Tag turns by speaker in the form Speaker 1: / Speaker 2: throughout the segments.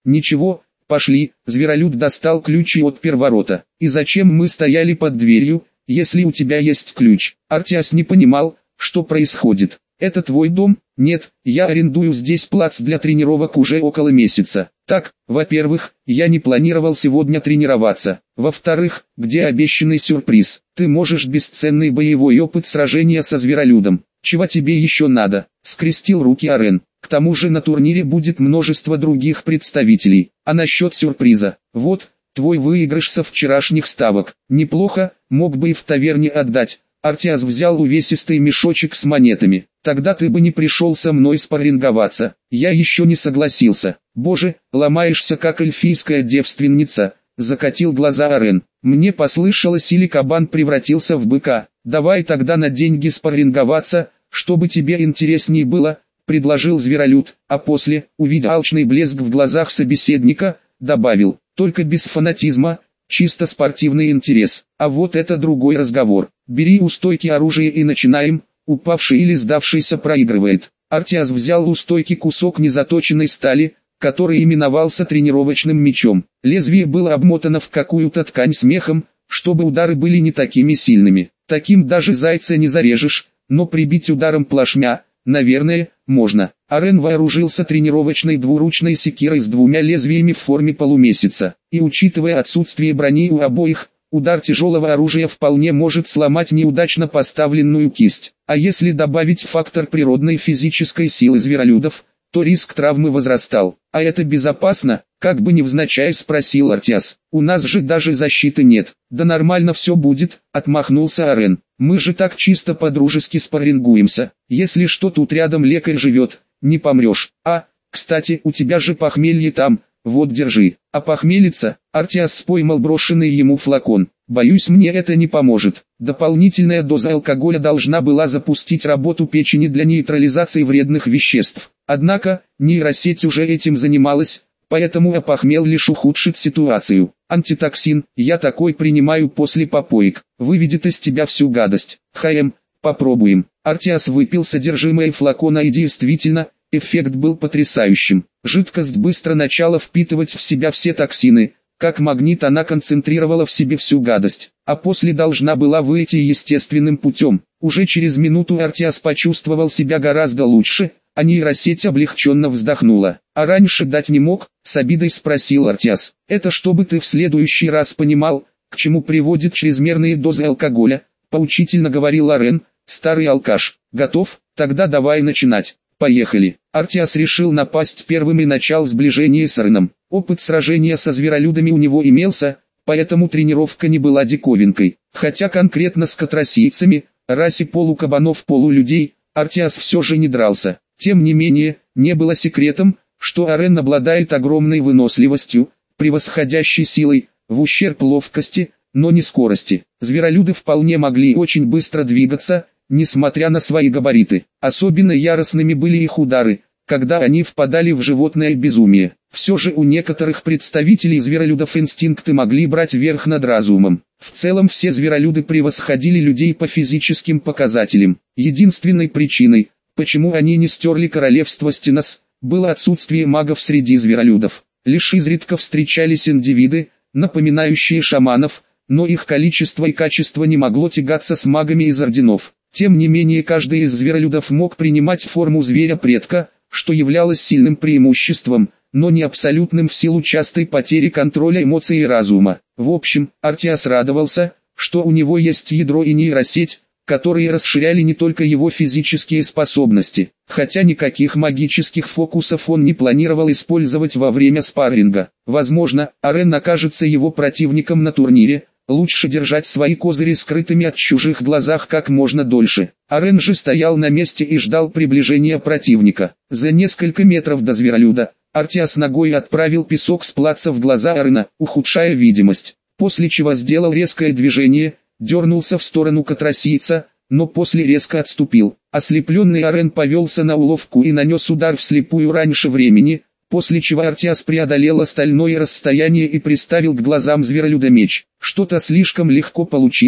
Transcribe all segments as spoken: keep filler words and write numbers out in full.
Speaker 1: Ничего, пошли. Зверолюд достал ключ и отпер ворота. И зачем мы стояли под дверью, если у тебя есть ключ? Артиас не понимал, что происходит. Это твой дом? Нет, я арендую здесь плац для тренировок уже около месяца. Так, во-первых, я не планировал сегодня тренироваться. Во-вторых, где обещанный сюрприз? Ты можешь бесценный боевой опыт сражения со зверолюдом. Чего тебе еще надо? Скрестил руки Арен. К тому же на турнире будет множество других представителей. А насчет сюрприза? Вот, твой выигрыш со вчерашних ставок. Неплохо, мог бы и в таверне отдать. Артиас взял увесистый мешочек с монетами. Тогда ты бы не пришел со мной спарринговаться. Я еще не согласился. Боже, ломаешься как эльфийская девственница. Закатил глаза Арен. Мне послышалось, или кабан превратился в быка. Давай тогда на деньги спарринговаться, чтобы тебе интересней было, предложил зверолюд, а после, увидя алчный блеск в глазах собеседника, добавил, только без фанатизма, чисто спортивный интерес. А вот это другой разговор. Бери у стойки оружие и начинаем. Упавший или сдавшийся проигрывает. Артиас взял у стойки кусок незаточенной стали, который именовался тренировочным мечом. Лезвие было обмотано в какую-то ткань с мехом, чтобы удары были не такими сильными. Таким даже зайца не зарежешь, но прибить ударом плашмя, наверное, можно. Арен вооружился тренировочной двуручной секирой с двумя лезвиями в форме полумесяца. И учитывая отсутствие брони у обоих, удар тяжелого оружия вполне может сломать неудачно поставленную кисть. А если добавить фактор природной физической силы зверолюдов, то риск травмы возрастал. А это безопасно? Как бы невзначай спросил Артиас. У нас же даже защиты нет. Да нормально все будет, отмахнулся Арен. Мы же так чисто по-дружески спаррингуемся. Если что, тут рядом лекарь живет, не помрешь. А, кстати, у тебя же похмелье там. Вот держи. А похмелиться? Артиас поймал брошенный ему флакон. Боюсь, мне это не поможет. Дополнительная доза алкоголя должна была запустить работу печени для нейтрализации вредных веществ. Однако, нейросеть уже этим занималась, поэтому опохмел лишь ухудшит ситуацию. Антитоксин, я такой принимаю после попоек, выведет из тебя всю гадость. Хаем, попробуем. Артиас выпил содержимое флакона и действительно, эффект был потрясающим. Жидкость быстро начала впитывать в себя все токсины, как магнит она концентрировала в себе всю гадость, а после должна была выйти естественным путем. Уже через минуту Артиас почувствовал себя гораздо лучше, а нейросеть облегченно вздохнула. А раньше дать не мог, с обидой спросил Артиас. Это чтобы ты в следующий раз понимал, к чему приводит чрезмерные дозы алкоголя, поучительно говорил Арен, старый алкаш. Готов? Тогда давай начинать. Поехали. Артиас решил напасть первым и начал сближение с Ареном. Опыт сражения со зверолюдами у него имелся, поэтому тренировка не была диковинкой. Хотя конкретно с катросийцами, расе полукабанов-полулюдей, Артиас все же не дрался. Тем не менее, не было секретом, что Арен обладает огромной выносливостью, превосходящей силой, в ущерб ловкости, но не скорости. Зверолюды вполне могли очень быстро двигаться, несмотря на свои габариты. Особенно яростными были их удары, когда они впадали в животное безумие. Все же у некоторых представителей зверолюдов инстинкты могли брать верх над разумом. В целом все зверолюды превосходили людей по физическим показателям. Единственной причиной, почему они не стерли королевство Стенос, было отсутствие магов среди зверолюдов. Лишь изредка встречались индивиды, напоминающие шаманов, но их количество и качество не могло тягаться с магами из орденов. Тем не менее, каждый из зверолюдов мог принимать форму зверя-предка, что являлось сильным преимуществом, но не абсолютным в силу частой потери контроля эмоций и разума. В общем, Артиас радовался, что у него есть ядро и нейросеть, которые расширяли не только его физические способности, хотя никаких магических фокусов он не планировал использовать во время спарринга. Возможно, Арен окажется его противником на турнире, лучше держать свои козыри скрытыми от чужих глазах как можно дольше. Арен же стоял на месте и ждал приближения противника. За несколько метров до зверолюда, Артиас ногой отправил песок с плаца в глаза Арена, ухудшая видимость, после чего сделал резкое движение, дернулся в сторону катросийца, но после резко отступил. Ослепленный Арен повелся на уловку и нанес удар вслепую раньше времени, после чего Артиас преодолел остальное расстояние и приставил к глазам зверолюда меч. Что-то слишком легко получилось,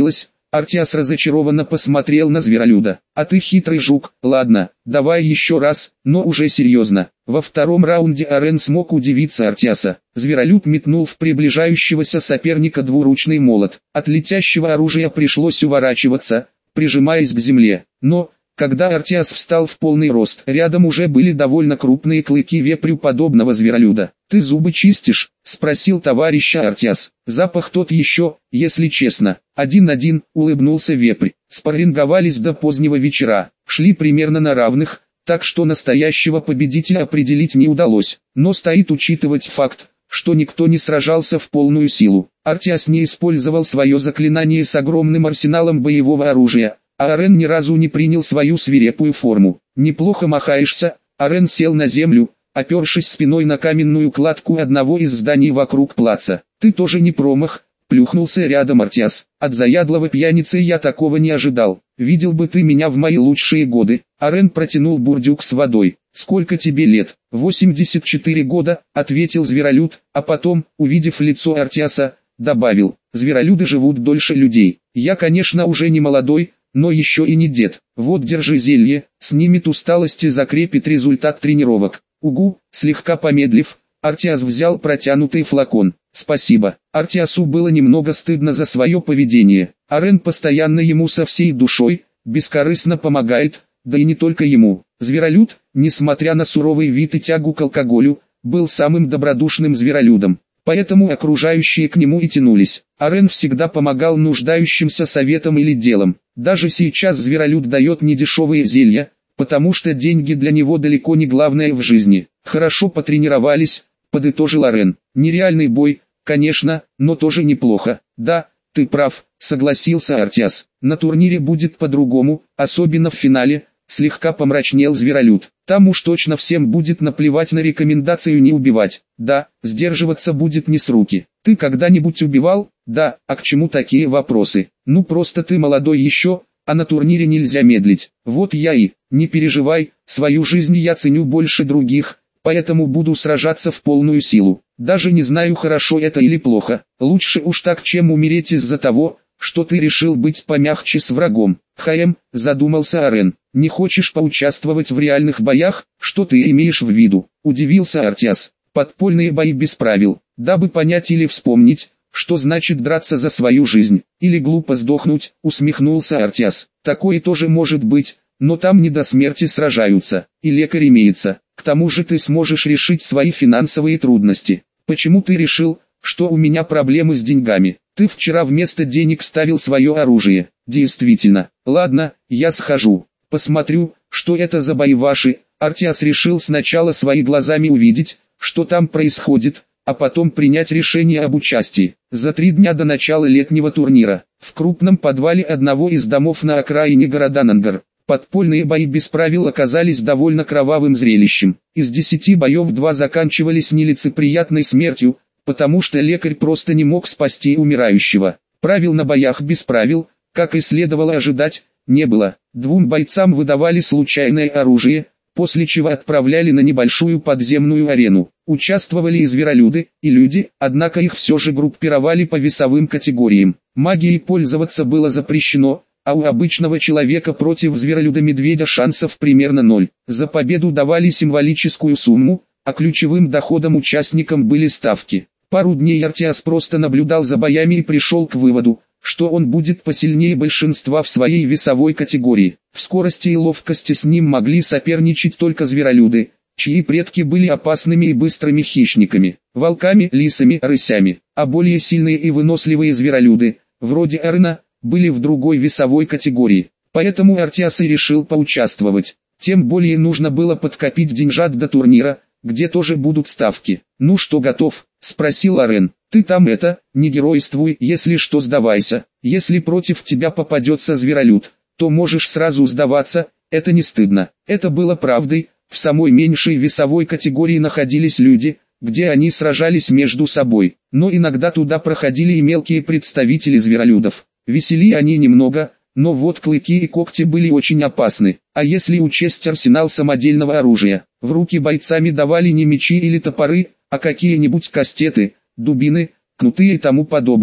Speaker 1: Артиас разочарованно посмотрел на зверолюда. «А ты хитрый жук, ладно, давай еще раз, но уже серьезно». Во втором раунде Арен смог удивиться Артиаса. Зверолюд метнул в приближающегося соперника двуручный молот. От летящего оружия пришлось уворачиваться, прижимаясь к земле. Но, когда Артиас встал в полный рост, рядом уже были довольно крупные клыки вепрю подобного зверолюда. «Ты зубы чистишь?» — спросил товарища Артиас. «Запах тот еще, если честно». Один-один, улыбнулся вепрь. Спарринговались до позднего вечера, шли примерно на равных, так что настоящего победителя определить не удалось. Но стоит учитывать факт, что никто не сражался в полную силу. Артиас не использовал свое заклинание с огромным арсеналом боевого оружия, а Арен ни разу не принял свою свирепую форму. «Неплохо махаешься». Арен сел на землю, опершись спиной на каменную кладку одного из зданий вокруг плаца. «Ты тоже не промах», — плюхнулся рядом Артиас. «От заядлого пьяницы я такого не ожидал. Видел бы ты меня в мои лучшие годы». Арен протянул бурдюк с водой. «Сколько тебе лет?» «восемьдесят четыре года», — ответил зверолюд, а потом, увидев лицо Артиаса, добавил: «Зверолюды живут дольше людей. Я, конечно, уже не молодой, но еще и не дед. Вот, держи зелье, снимет усталость и закрепит результат тренировок». «Угу», слегка помедлив, Артиас взял протянутый флакон. «Спасибо». Артиасу было немного стыдно за свое поведение. Арен постоянно ему со всей душой, бескорыстно помогает, да и не только ему. Зверолюд, несмотря на суровый вид и тягу к алкоголю, был самым добродушным зверолюдом. Поэтому окружающие к нему и тянулись. Арен всегда помогал нуждающимся советом или делом. Даже сейчас зверолюд дает недешевые зелья, потому что деньги для него далеко не главное в жизни. «Хорошо потренировались», — подытожил Арен. «Нереальный бой, конечно, но тоже неплохо». «Да, ты прав», — согласился Артиас. «На турнире будет по-другому, особенно в финале», — слегка помрачнел зверолюд. «Там уж точно всем будет наплевать на рекомендацию не убивать. Да, сдерживаться будет не с руки». «Ты когда-нибудь убивал?» «Да, а к чему такие вопросы?» «Ну просто ты молодой еще, а на турнире нельзя медлить». «Вот я и, не переживай, свою жизнь я ценю больше других, поэтому буду сражаться в полную силу. Даже не знаю, хорошо это или плохо. Лучше уж так, чем умереть из-за того, что ты решил быть помягче с врагом». «Хаем», задумался Арен. «Не хочешь поучаствовать в реальных боях? Что ты имеешь в виду?» Удивился Артиас. «Подпольные бои без правил, дабы понять или вспомнить, что значит драться за свою жизнь, или глупо сдохнуть», усмехнулся Артиас. «Такое тоже может быть, но там не до смерти сражаются, и лекарь имеется. К тому же ты сможешь решить свои финансовые трудности». «Почему ты решил, что у меня проблемы с деньгами? Ты вчера вместо денег ставил свое оружие». «Действительно. Ладно, я схожу. Посмотрю, что это за бои ваши». Артиас решил сначала своими глазами увидеть, что там происходит, а потом принять решение об участии. За три дня до начала летнего турнира, в крупном подвале одного из домов на окраине города Нангар, подпольные бои без правил оказались довольно кровавым зрелищем. Из десяти боев два заканчивались нелицеприятной смертью, потому что лекарь просто не мог спасти умирающего. Правил на боях без правил, как и следовало ожидать, не было. Двум бойцам выдавали случайное оружие, после чего отправляли на небольшую подземную арену. Участвовали и зверолюды, и люди, однако их все же группировали по весовым категориям. Магией пользоваться было запрещено, а у обычного человека против зверолюда-медведя шансов примерно ноль. За победу давали символическую сумму, а ключевым доходом участникам были ставки. Пару дней Артиас просто наблюдал за боями и пришел к выводу, что он будет посильнее большинства в своей весовой категории. В скорости и ловкости с ним могли соперничать только зверолюды, чьи предки были опасными и быстрыми хищниками, волками, лисами, рысями, а более сильные и выносливые зверолюды, вроде Арена, были в другой весовой категории. Поэтому Артиас и решил поучаствовать. Тем более нужно было подкопить деньжат до турнира, где тоже будут ставки. «Ну что, готов?» — спросил Арен. «Ты там это, не геройствуй, если что сдавайся. Если против тебя попадется зверолюд, то можешь сразу сдаваться, это не стыдно». Это было правдой, в самой меньшей весовой категории находились люди, где они сражались между собой, но иногда туда проходили и мелкие представители зверолюдов. Весели они немного, но вот клыки и когти были очень опасны, а если учесть арсенал самодельного оружия, в руки бойцами давали не мечи или топоры, а какие-нибудь кастеты, дубины, кнуты и тому подобное.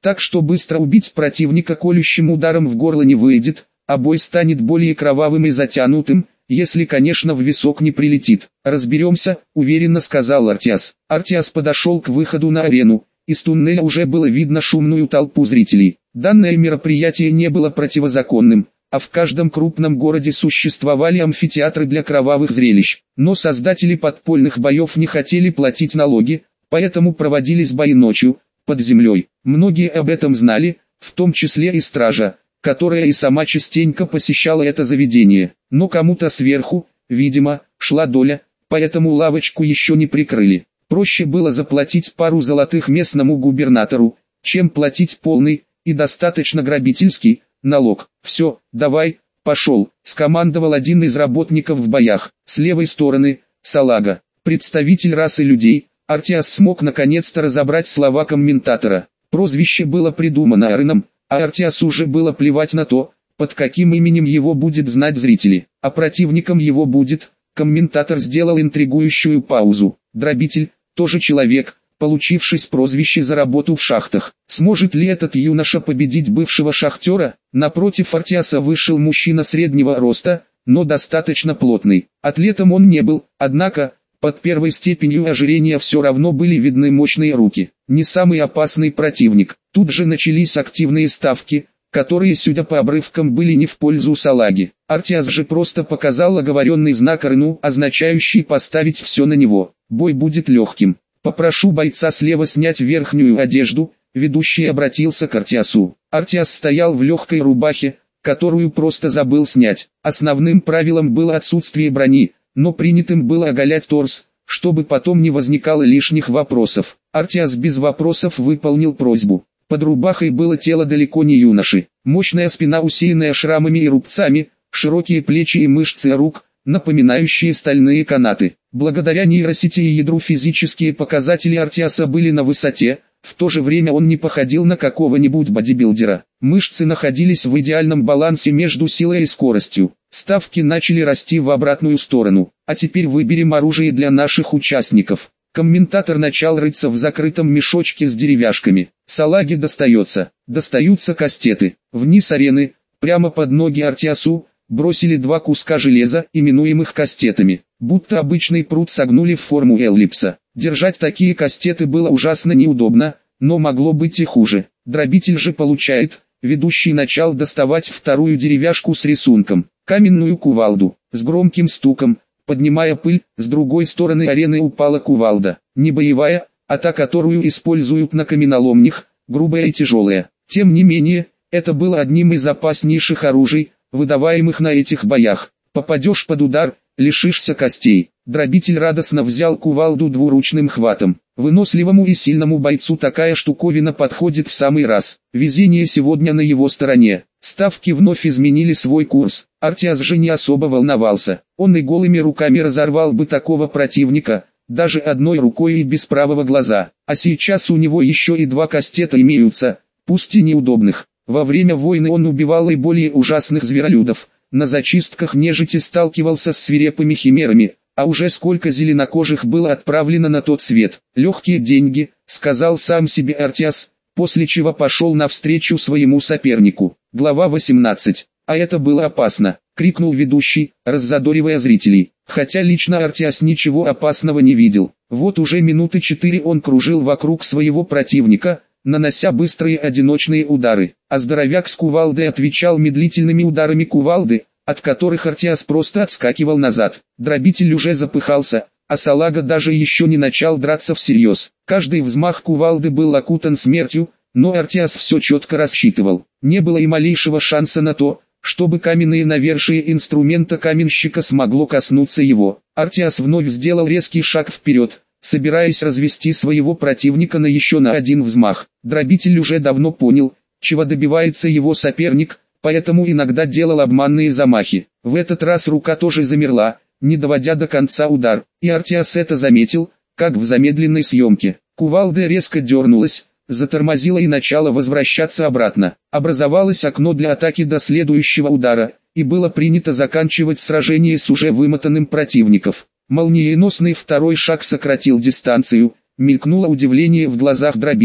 Speaker 1: так что быстро убить противника колющим ударом в горло не выйдет, а бой станет более кровавым и затянутым, если, конечно, в висок не прилетит. «Разберемся», — уверенно сказал Артиас. Артиас подошел к выходу на арену. Из туннеля уже было видно шумную толпу зрителей. Данное мероприятие не было противозаконным, а в каждом крупном городе существовали амфитеатры для кровавых зрелищ. Но создатели подпольных боев не хотели платить налоги, поэтому проводились бои ночью, под землей. Многие об этом знали, в том числе и стража, которая и сама частенько посещала это заведение. Но кому-то сверху, видимо, шла доля, поэтому лавочку еще не прикрыли. Проще было заплатить пару золотых местному губернатору, чем платить полный, и достаточно грабительский, налог. «Все, давай, пошел», — скомандовал один из работников в боях. С левой стороны — салага, представитель расы людей. Артиас смог наконец-то разобрать слова комментатора. Прозвище было придумано Ареном, а Артиасу уже было плевать на то, под каким именем его будет знать зрители. А противником его будет, комментатор сделал интригующую паузу, Дробитель, тоже человек, получивший прозвище за работу в шахтах. Сможет ли этот юноша победить бывшего шахтера? Напротив Артиаса вышел мужчина среднего роста, но достаточно плотный. Атлетом он не был, однако, под первой степенью ожирения все равно были видны мощные руки. Не самый опасный противник. Тут же начались активные ставки, которые, судя по обрывкам, были не в пользу салаги. Артиас же просто показал оговоренный знак Арену, означающий поставить все на него. Бой будет легким. «Попрошу бойца слева снять верхнюю одежду», ведущий обратился к Артиасу. Артиас стоял в легкой рубахе, которую просто забыл снять. Основным правилом было отсутствие брони, но принятым было оголять торс, чтобы потом не возникало лишних вопросов. Артиас без вопросов выполнил просьбу. Под рубахой было тело далеко не юноши. Мощная спина, усеянная шрамами и рубцами, широкие плечи и мышцы рук, напоминающие стальные канаты. Благодаря нейросети и ядру физические показатели Артиаса были на высоте, в то же время он не походил на какого-нибудь бодибилдера. Мышцы находились в идеальном балансе между силой и скоростью. Ставки начали расти в обратную сторону. А теперь выберем оружие для наших участников. Комментатор начал рыться в закрытом мешочке с деревяшками. Салаге достается. Достаются кастеты. Вниз арены, прямо под ноги Артиасу, бросили два куска железа, именуемых кастетами. Будто обычный прут согнули в форму эллипса. Держать такие кастеты было ужасно неудобно, но могло быть и хуже. Дробитель же получает. Ведущий начал доставать вторую деревяшку с рисунком. Каменную кувалду. С громким стуком, поднимая пыль, с другой стороны арены упала кувалда. Не боевая, а та, которую используют на каменоломнях, грубая и тяжелая. Тем не менее, это было одним из опаснейших оружий, выдаваемых на этих боях. Попадешь под удар, лишишься костей. Дробитель радостно взял кувалду двуручным хватом. Выносливому и сильному бойцу такая штуковина подходит в самый раз. Везение сегодня на его стороне. Ставки вновь изменили свой курс. Артиас же не особо волновался. Он и голыми руками разорвал бы такого противника, даже одной рукой и без правого глаза. А сейчас у него еще и два кастета имеются, пусть и неудобных. Во время войны он убивал и более ужасных зверолюдов. На зачистках нежити сталкивался с свирепыми химерами, а уже сколько зеленокожих было отправлено на тот свет. «Легкие деньги», — сказал сам себе Артиас, после чего пошел навстречу своему сопернику. Глава восемнадцать. «А это было опасно», — крикнул ведущий, раззадоривая зрителей. Хотя лично Артиас ничего опасного не видел. Вот уже минуты четыре он кружил вокруг своего противника, нанося быстрые одиночные удары, а здоровяк с кувалдой отвечал медлительными ударами кувалды, от которых Артиас просто отскакивал назад. Дробитель уже запыхался, а салага даже еще не начал драться всерьез. Каждый взмах кувалды был окутан смертью, но Артиас все четко рассчитывал. Не было и малейшего шанса на то, чтобы каменное навершие инструмента каменщика смогло коснуться его. Артиас вновь сделал резкий шаг вперед, собираясь развести своего противника на еще на один взмах. Дробитель уже давно понял, чего добивается его соперник, поэтому иногда делал обманные замахи. В этот раз рука тоже замерла, не доводя до конца удар, и Артиас это заметил, как в замедленной съемке. Кувалда резко дернулась, затормозила и начала возвращаться обратно. Образовалось окно для атаки до следующего удара, и было принято заканчивать сражение с уже вымотанным противником. Молниеносный второй шаг сократил дистанцию, мелькнуло удивление в глазах Дробителя.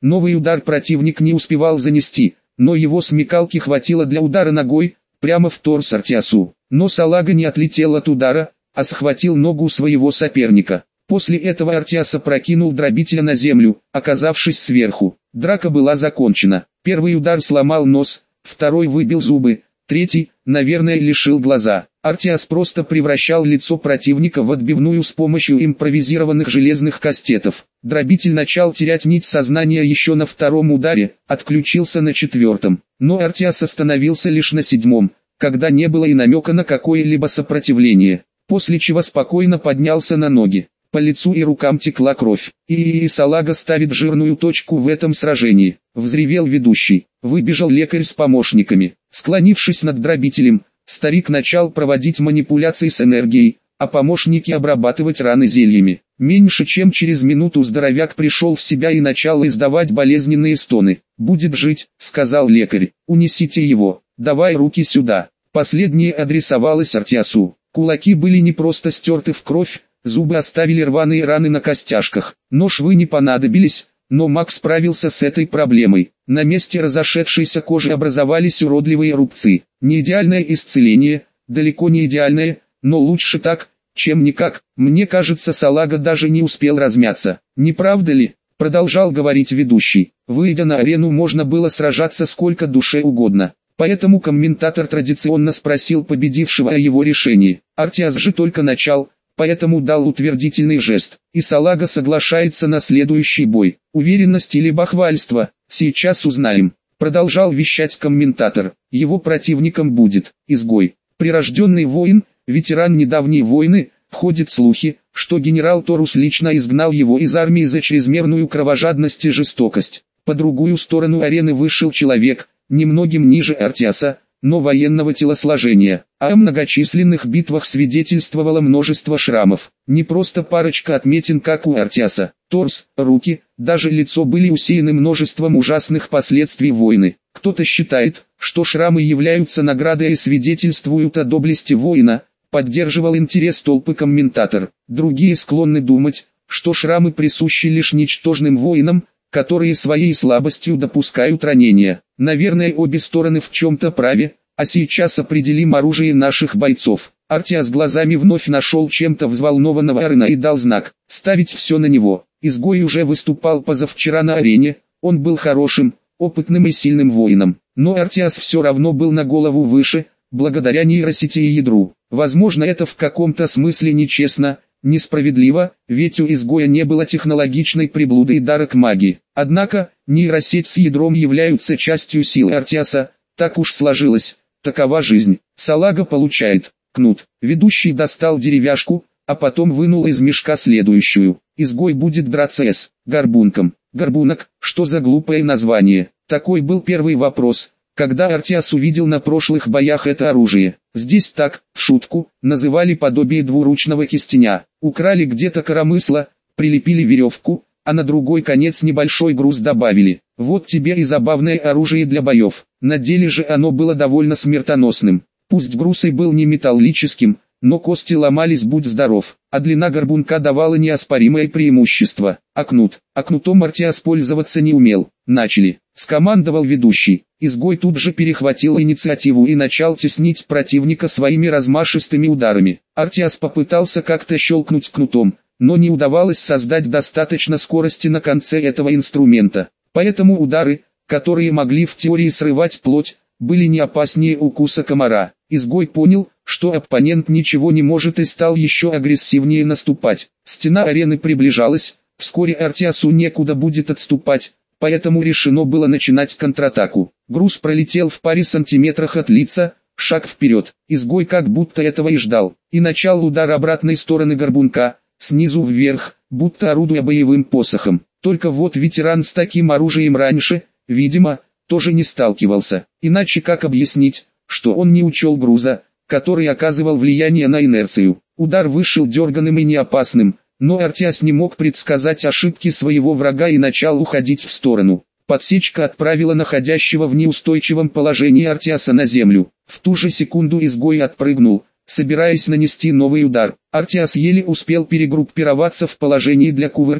Speaker 1: Новый удар противник не успевал занести, но его смекалки хватило для удара ногой, прямо в торс Артиасу. Но салага не отлетел от удара, а схватил ногу своего соперника. После этого Артиас опрокинул дробителя на землю, оказавшись сверху. Драка была закончена. Первый удар сломал нос, второй выбил зубы, третий, наверное, лишил глаза. Артиас просто превращал лицо противника в отбивную с помощью импровизированных железных кастетов. Дробитель начал терять нить сознания еще на втором ударе, отключился на четвертом. Но Артиас остановился лишь на седьмом, когда не было и намека на какое-либо сопротивление. После чего спокойно поднялся на ноги. По лицу и рукам текла кровь. И салага ставит жирную точку в этом сражении. Взревел ведущий. Выбежал лекарь с помощниками. Склонившись над дробителем, старик начал проводить манипуляции с энергией, а помощники обрабатывать раны зельями. Меньше чем через минуту здоровяк пришел в себя и начал издавать болезненные стоны. «Будет жить», — сказал лекарь. «Унесите его. Давай руки сюда». Последнее адресовалось Артиасу. Кулаки были не просто стерты в кровь, зубы оставили рваные раны на костяшках. Но швы не понадобились, но маг справился с этой проблемой. На месте разошедшейся кожи образовались уродливые рубцы. Не идеальное исцеление, далеко не идеальное, но лучше так, чем никак. Мне кажется, салага даже не успел размяться. Не правда ли? Продолжал говорить ведущий. Выйдя на арену, можно было сражаться сколько душе угодно. Поэтому комментатор традиционно спросил победившего о его решении. Артиас же только начал, поэтому дал утвердительный жест. И салага соглашается на следующий бой. Уверенность или бахвальство, сейчас узнаем. Продолжал вещать комментатор. Его противником будет изгой. Прирожденный воин, ветеран недавней войны. Ходят слухи, что генерал Торус лично изгнал его из армии за чрезмерную кровожадность и жестокость. По другую сторону арены вышел человек, немногим ниже Артиаса, но военного телосложения. А о многочисленных битвах свидетельствовало множество шрамов. Не просто парочка отметин, как у Артиаса. Торс, руки, даже лицо были усеяны множеством ужасных последствий войны. Кто-то считает, что шрамы являются наградой и свидетельствуют о доблести воина, поддерживал интерес толпы комментатор. Другие склонны думать, что шрамы присущи лишь ничтожным воинам, которые своей слабостью допускают ранения. Наверное, обе стороны в чем-то праве, а сейчас определим оружие наших бойцов. Артиас глазами вновь нашел чем-то взволнованного Арена и дал знак, ставить все на него. Изгой уже выступал позавчера на арене, он был хорошим, опытным и сильным воином. Но Артиас все равно был на голову выше, благодаря нейросети и ядру. Возможно, это в каком-то смысле нечестно, несправедливо, ведь у изгоя не было технологичной приблуды и дара к магии. Однако, нейросеть с ядром являются частью силы Артиаса, так уж сложилось, такова жизнь. Салага получает кнут. Ведущий достал деревяшку, а потом вынул из мешка следующую. Изгой будет драться с горбунком. Горбунок, что за глупое название? Такой был первый вопрос, когда Артиас увидел на прошлых боях это оружие. Здесь так, в шутку, называли подобие двуручного кистеня. Украли где-то коромысло, прилепили веревку, а на другой конец небольшой груз добавили. Вот тебе и забавное оружие для боев. На деле же оно было довольно смертоносным. Пусть груз и был не металлическим, но кости ломались, будь здоров, а длина горбунка давала неоспоримое преимущество. А кнут, а кнутом Артиас пользоваться не умел. Начали, скомандовал ведущий. Изгой тут же перехватил инициативу и начал теснить противника своими размашистыми ударами. Артиас попытался как-то щелкнуть кнутом, но не удавалось создать достаточно скорости на конце этого инструмента. Поэтому удары, которые могли в теории срывать плоть, были не опаснее укуса комара. Изгой понял, что оппонент ничего не может и стал еще агрессивнее наступать. Стена арены приближалась, вскоре Артиасу некуда будет отступать, поэтому решено было начинать контратаку. Груз пролетел в паре сантиметрах от лица, шаг вперед. Изгой как будто этого и ждал, и начал удар обратной стороны горбунка, снизу вверх, будто орудуя боевым посохом. Только вот ветеран с таким оружием раньше, видимо, тоже не сталкивался. Иначе как объяснить, что он не учел груза, который оказывал влияние на инерцию. Удар вышел дерганым и неопасным, но Артиас не мог предсказать ошибки своего врага и начал уходить в сторону. Подсечка отправила находящего в неустойчивом положении Артиаса на землю. В ту же секунду изгой отпрыгнул, собираясь нанести новый удар. Артиас еле успел перегруппироваться в положении для кувырка.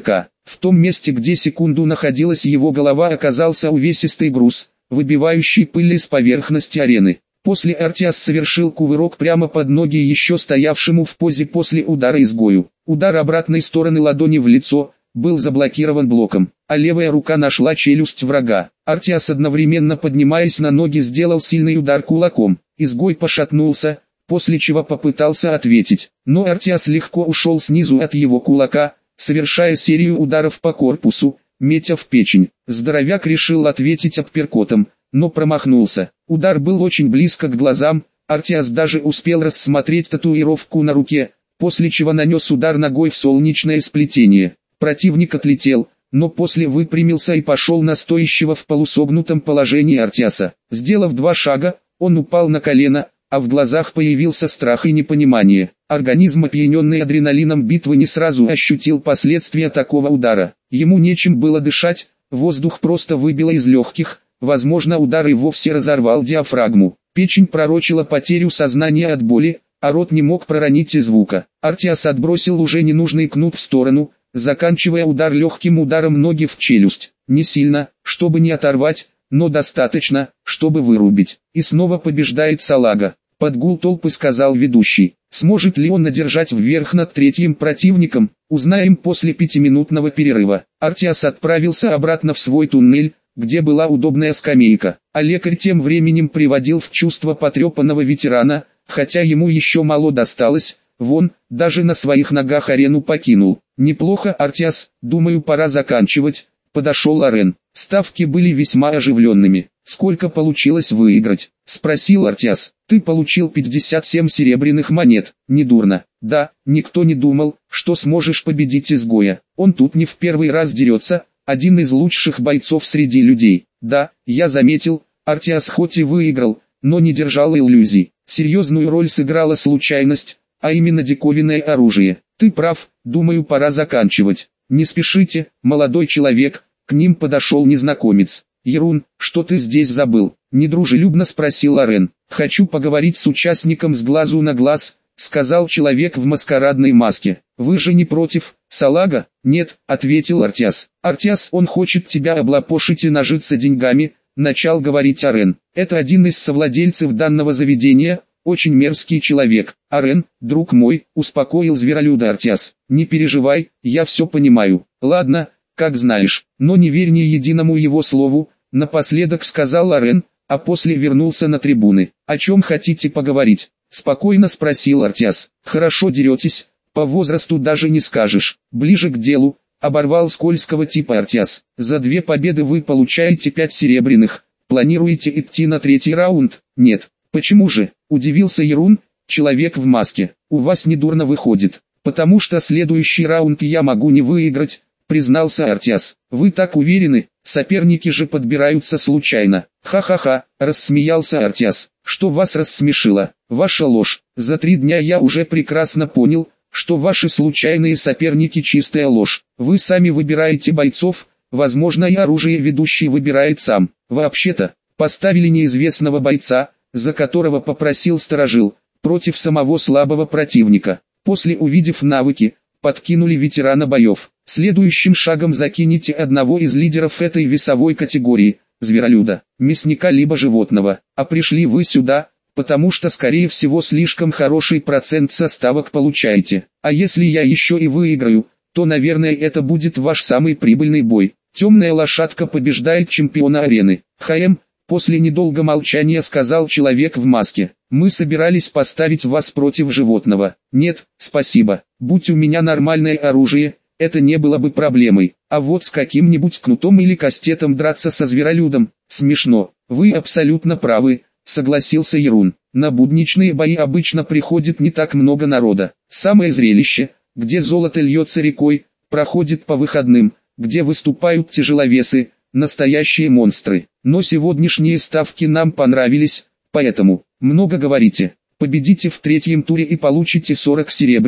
Speaker 1: В том месте, где секунду находилась его голова, оказался увесистый груз, выбивающий пыль из поверхности арены. После Артиас совершил кувырок прямо под ноги еще стоявшему в позе после удара изгою. Удар обратной стороны ладони в лицо был заблокирован блоком, а левая рука нашла челюсть врага. Артиас, одновременно поднимаясь на ноги, сделал сильный удар кулаком. Изгой пошатнулся, после чего попытался ответить, но Артиас легко ушел снизу от его кулака, совершая серию ударов по корпусу, метя в печень. Здоровяк решил ответить апперкотом, но промахнулся. Удар был очень близко к глазам, Артиас даже успел рассмотреть татуировку на руке, после чего нанес удар ногой в солнечное сплетение. Противник отлетел, но после выпрямился и пошел на стоящего в полусогнутом положении Артиаса. Сделав два шага, он упал на колено, а в глазах появился страх и непонимание. Организм, опьяненный адреналином битвы, не сразу ощутил последствия такого удара. Ему нечем было дышать, воздух просто выбило из легких, возможно, удар и вовсе разорвал диафрагму. Печень пророчила потерю сознания от боли, а рот не мог проронить и звука. Артиас отбросил уже ненужный кнут в сторону, заканчивая удар легким ударом ноги в челюсть. Не сильно, чтобы не оторвать, но достаточно, чтобы вырубить. И снова побеждает салага. Под гул толпы сказал ведущий. Сможет ли он надержать вверх над третьим противником, узнаем после пятиминутного перерыва. Артиас отправился обратно в свой туннель, где была удобная скамейка, а лекарь тем временем приводил в чувство потрепанного ветерана, хотя ему еще мало досталось. Вон, даже на своих ногах арену покинул. Неплохо, Артиас, думаю, пора заканчивать. Подошел Арен. Ставки были весьма оживленными. Сколько получилось выиграть? Спросил Артиас. Ты получил пятьдесят семь серебряных монет. Недурно. Да, никто не думал, что сможешь победить изгоя. Он тут не в первый раз дерется, один из лучших бойцов среди людей. Да, я заметил, Артиас хоть и выиграл, но не держал иллюзий. Серьезную роль сыграла случайность, а именно диковинное оружие. Ты прав, думаю, пора заканчивать. Не спешите, молодой человек, к ним подошел незнакомец. Ерун, что ты здесь забыл? Недружелюбно спросил Арен. Хочу поговорить с участником с глазу на глаз, сказал человек в маскарадной маске. Вы же не против, салага? Нет, ответил Артиас. Артиас, он хочет тебя облапошить и нажиться деньгами, начал говорить Арен. Это один из совладельцев данного заведения. Очень мерзкий человек. Арен, друг мой, успокоил зверолюда Артиас. Не переживай, я все понимаю. Ладно, как знаешь, но не верь ни единому его слову, напоследок сказал Арен, а после вернулся на трибуны. О чем хотите поговорить? Спокойно спросил Артиас. Хорошо деретесь, по возрасту даже не скажешь. Ближе к делу, оборвал скользкого типа Артиас. За две победы вы получаете пять серебряных. Планируете идти на третий раунд? Нет. Почему же? Удивился Ерун, человек в маске. У вас недурно выходит. Потому что следующий раунд я могу не выиграть, признался Артиас. Вы так уверены? Соперники же подбираются случайно. Ха-ха-ха, рассмеялся Артиас. Что вас рассмешило? Ваша ложь. За три дня я уже прекрасно понял, что ваши случайные соперники чистая ложь. Вы сами выбираете бойцов, возможно, и оружие ведущий выбирает сам. Вообще-то, поставили неизвестного бойца, за которого попросил сторожил, против самого слабого противника. После, увидев навыки, подкинули ветерана боев. Следующим шагом закинете одного из лидеров этой весовой категории, зверолюда, мясника либо животного. А пришли вы сюда, потому что скорее всего слишком хороший процент составок получаете. А если я еще и выиграю, то наверное это будет ваш самый прибыльный бой. Темная лошадка побеждает чемпиона арены. ХМ. После недолгого молчания сказал человек в маске. Мы собирались поставить вас против животного. Нет, спасибо. Будь у меня нормальное оружие, это не было бы проблемой. А вот с каким-нибудь кнутом или кастетом драться со зверолюдом, смешно. Вы абсолютно правы, согласился Ерун. На будничные бои обычно приходит не так много народа. Самое зрелище, где золото льется рекой, проходит по выходным, где выступают тяжеловесы, настоящие монстры. Но сегодняшние ставки нам понравились, поэтому, много говорите, победите в третьем туре и получите сорок серебряных.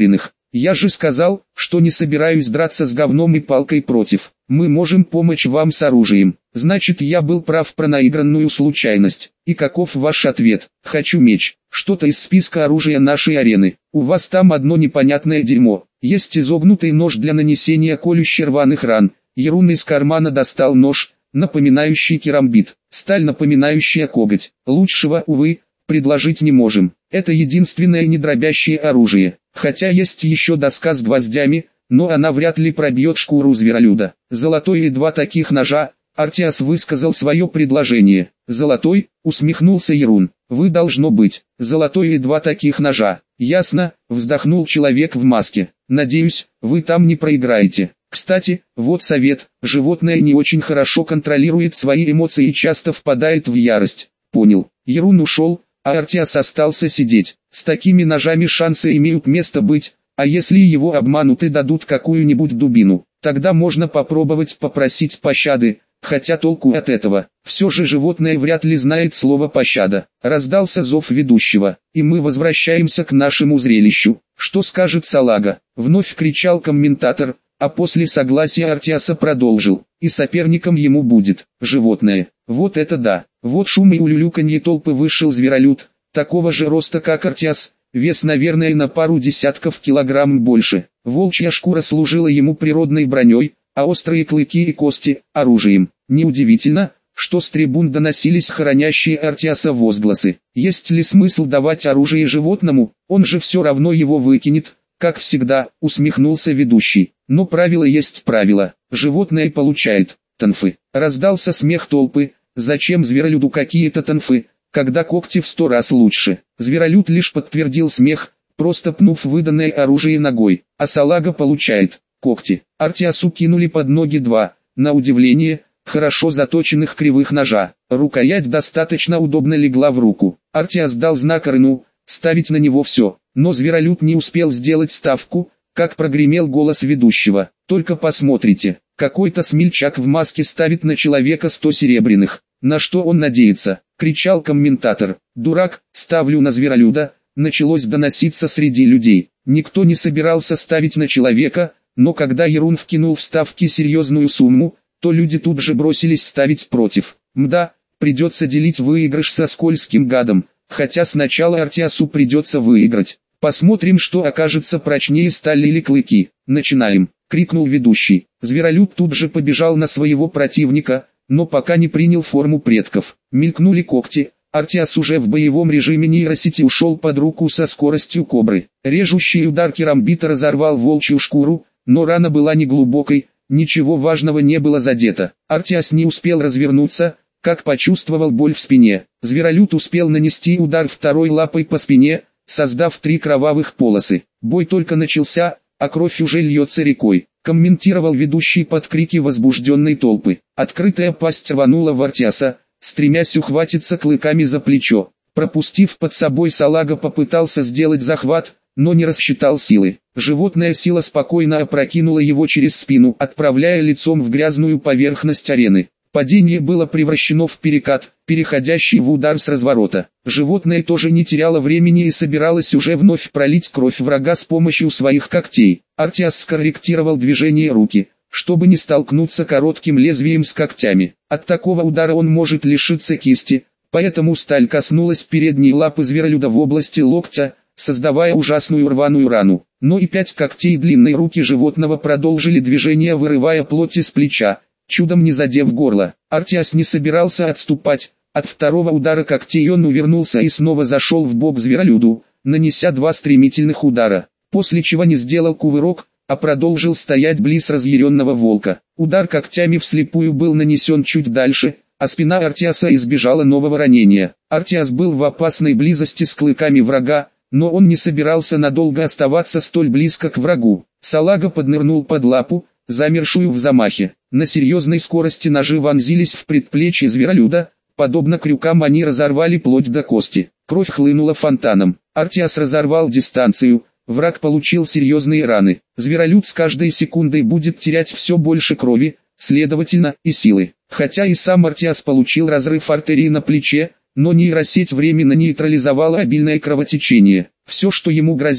Speaker 1: Я же сказал, что не собираюсь драться с говном и палкой против. Мы можем помочь вам с оружием. Значит, я был прав про наигранную случайность. И каков ваш ответ? Хочу меч. Что-то из списка оружия нашей арены. У вас там одно непонятное дерьмо. Есть изогнутый нож для нанесения колющих рваных ран. Ерун из кармана достал нож, напоминающий керамбит. Сталь, напоминающая коготь. Лучшего, увы, предложить не можем. Это единственное недробящее оружие. Хотя есть еще доска с гвоздями, но она вряд ли пробьет шкуру зверолюда. Золотой и два таких ножа. Артиас высказал свое предложение. Золотой, усмехнулся Ерун. Вы должно быть. Золотой и два таких ножа. Ясно, вздохнул человек в маске. Надеюсь, вы там не проиграете. Кстати, вот совет. Животное не очень хорошо контролирует свои эмоции и часто впадает в ярость. Понял. Ерун ушел, а Артиас остался сидеть. С такими ножами шансы имеют место быть, а если его обманут и дадут какую-нибудь дубину, тогда можно попробовать попросить пощады, хотя толку от этого. Все же животное вряд ли знает слово «пощада». Раздался зов ведущего, и мы возвращаемся к нашему зрелищу. Что скажет салага? Вновь кричал комментатор, а после согласия Артиаса продолжил. И соперником ему будет животное. Вот это да. Вот шум и улюлюканье толпы, вышел зверолюд, такого же роста как Артиас, вес наверное на пару десятков килограмм больше. Волчья шкура служила ему природной броней, а острые клыки и кости – оружием. Неудивительно, что с трибун доносились хранящие Артиаса возгласы. Есть ли смысл давать оружие животному, он же все равно его выкинет, как всегда, усмехнулся ведущий. Но правило есть правило, животное получает тонфы. Раздался смех толпы. Зачем зверолюду какие-то тонфы, когда когти в сто раз лучше? Зверолюд лишь подтвердил смех, просто пнув выданное оружие ногой, а салага получает когти. Артиасу кинули под ноги два, на удивление, хорошо заточенных кривых ножа. Рукоять достаточно удобно легла в руку. Артиас дал знак Рыну, ставить на него все, но зверолюд не успел сделать ставку, как прогремел голос ведущего. Только посмотрите, какой-то смельчак в маске ставит на человека сто серебряных. На что он надеется? Кричал комментатор. Дурак, ставлю на зверолюда. Началось доноситься среди людей. Никто не собирался ставить на человека, но когда Ерун вкинул в ставки серьезную сумму, то люди тут же бросились ставить против. Мда, придется делить выигрыш со скользким гадом, хотя сначала Артиасу придется выиграть. Посмотрим, что окажется прочнее, сталь или клыки. Начинаем, крикнул ведущий. Зверолюд тут же побежал на своего противника, но пока не принял форму предков. Мелькнули когти. Артиас уже в боевом режиме нейросети ушел под руку со скоростью кобры. Режущий удар керамбита разорвал волчью шкуру, но рана была неглубокой, ничего важного не было задето. Артиас не успел развернуться, как почувствовал боль в спине. Зверолюд успел нанести удар второй лапой по спине, создав три кровавых полосы. Бой только начался, а кровь уже льется рекой. Комментировал ведущий под крики возбужденной толпы. Открытая пасть рванула в Артиаса, стремясь ухватиться клыками за плечо. Пропустив под собой салага, попытался сделать захват, но не рассчитал силы. Животная сила спокойно опрокинула его через спину, отправляя лицом в грязную поверхность арены. Падение было превращено в перекат, переходящий в удар с разворота. Животное тоже не теряло времени и собиралось уже вновь пролить кровь врага с помощью своих когтей. Артиас скорректировал движение руки, чтобы не столкнуться коротким лезвием с когтями. От такого удара он может лишиться кисти, поэтому сталь коснулась передней лапы зверолюда в области локтя, создавая ужасную рваную рану. Но и пять когтей длинной руки животного продолжили движение, вырывая плоть из плеча, чудом не задев горло. Артиас не собирался отступать. От второго удара когтей он увернулся и снова зашел в бок зверолюду, нанеся два стремительных удара, после чего не сделал кувырок, а продолжил стоять близ разъяренного волка. Удар когтями вслепую был нанесен чуть дальше, а спина Артиаса избежала нового ранения. Артиас был в опасной близости с клыками врага, но он не собирался надолго оставаться столь близко к врагу. Салага поднырнул под лапу, замершую в замахе. На серьезной скорости ножи вонзились в предплечье зверолюда, подобно крюкам они разорвали плоть до кости. Кровь хлынула фонтаном. Артиас разорвал дистанцию, враг получил серьезные раны. Зверолюд с каждой секундой будет терять все больше крови, следовательно, и силы. Хотя и сам Артиас получил разрыв артерии на плече, но нейросеть временно нейтрализовала обильное кровотечение. Все, что ему грозит,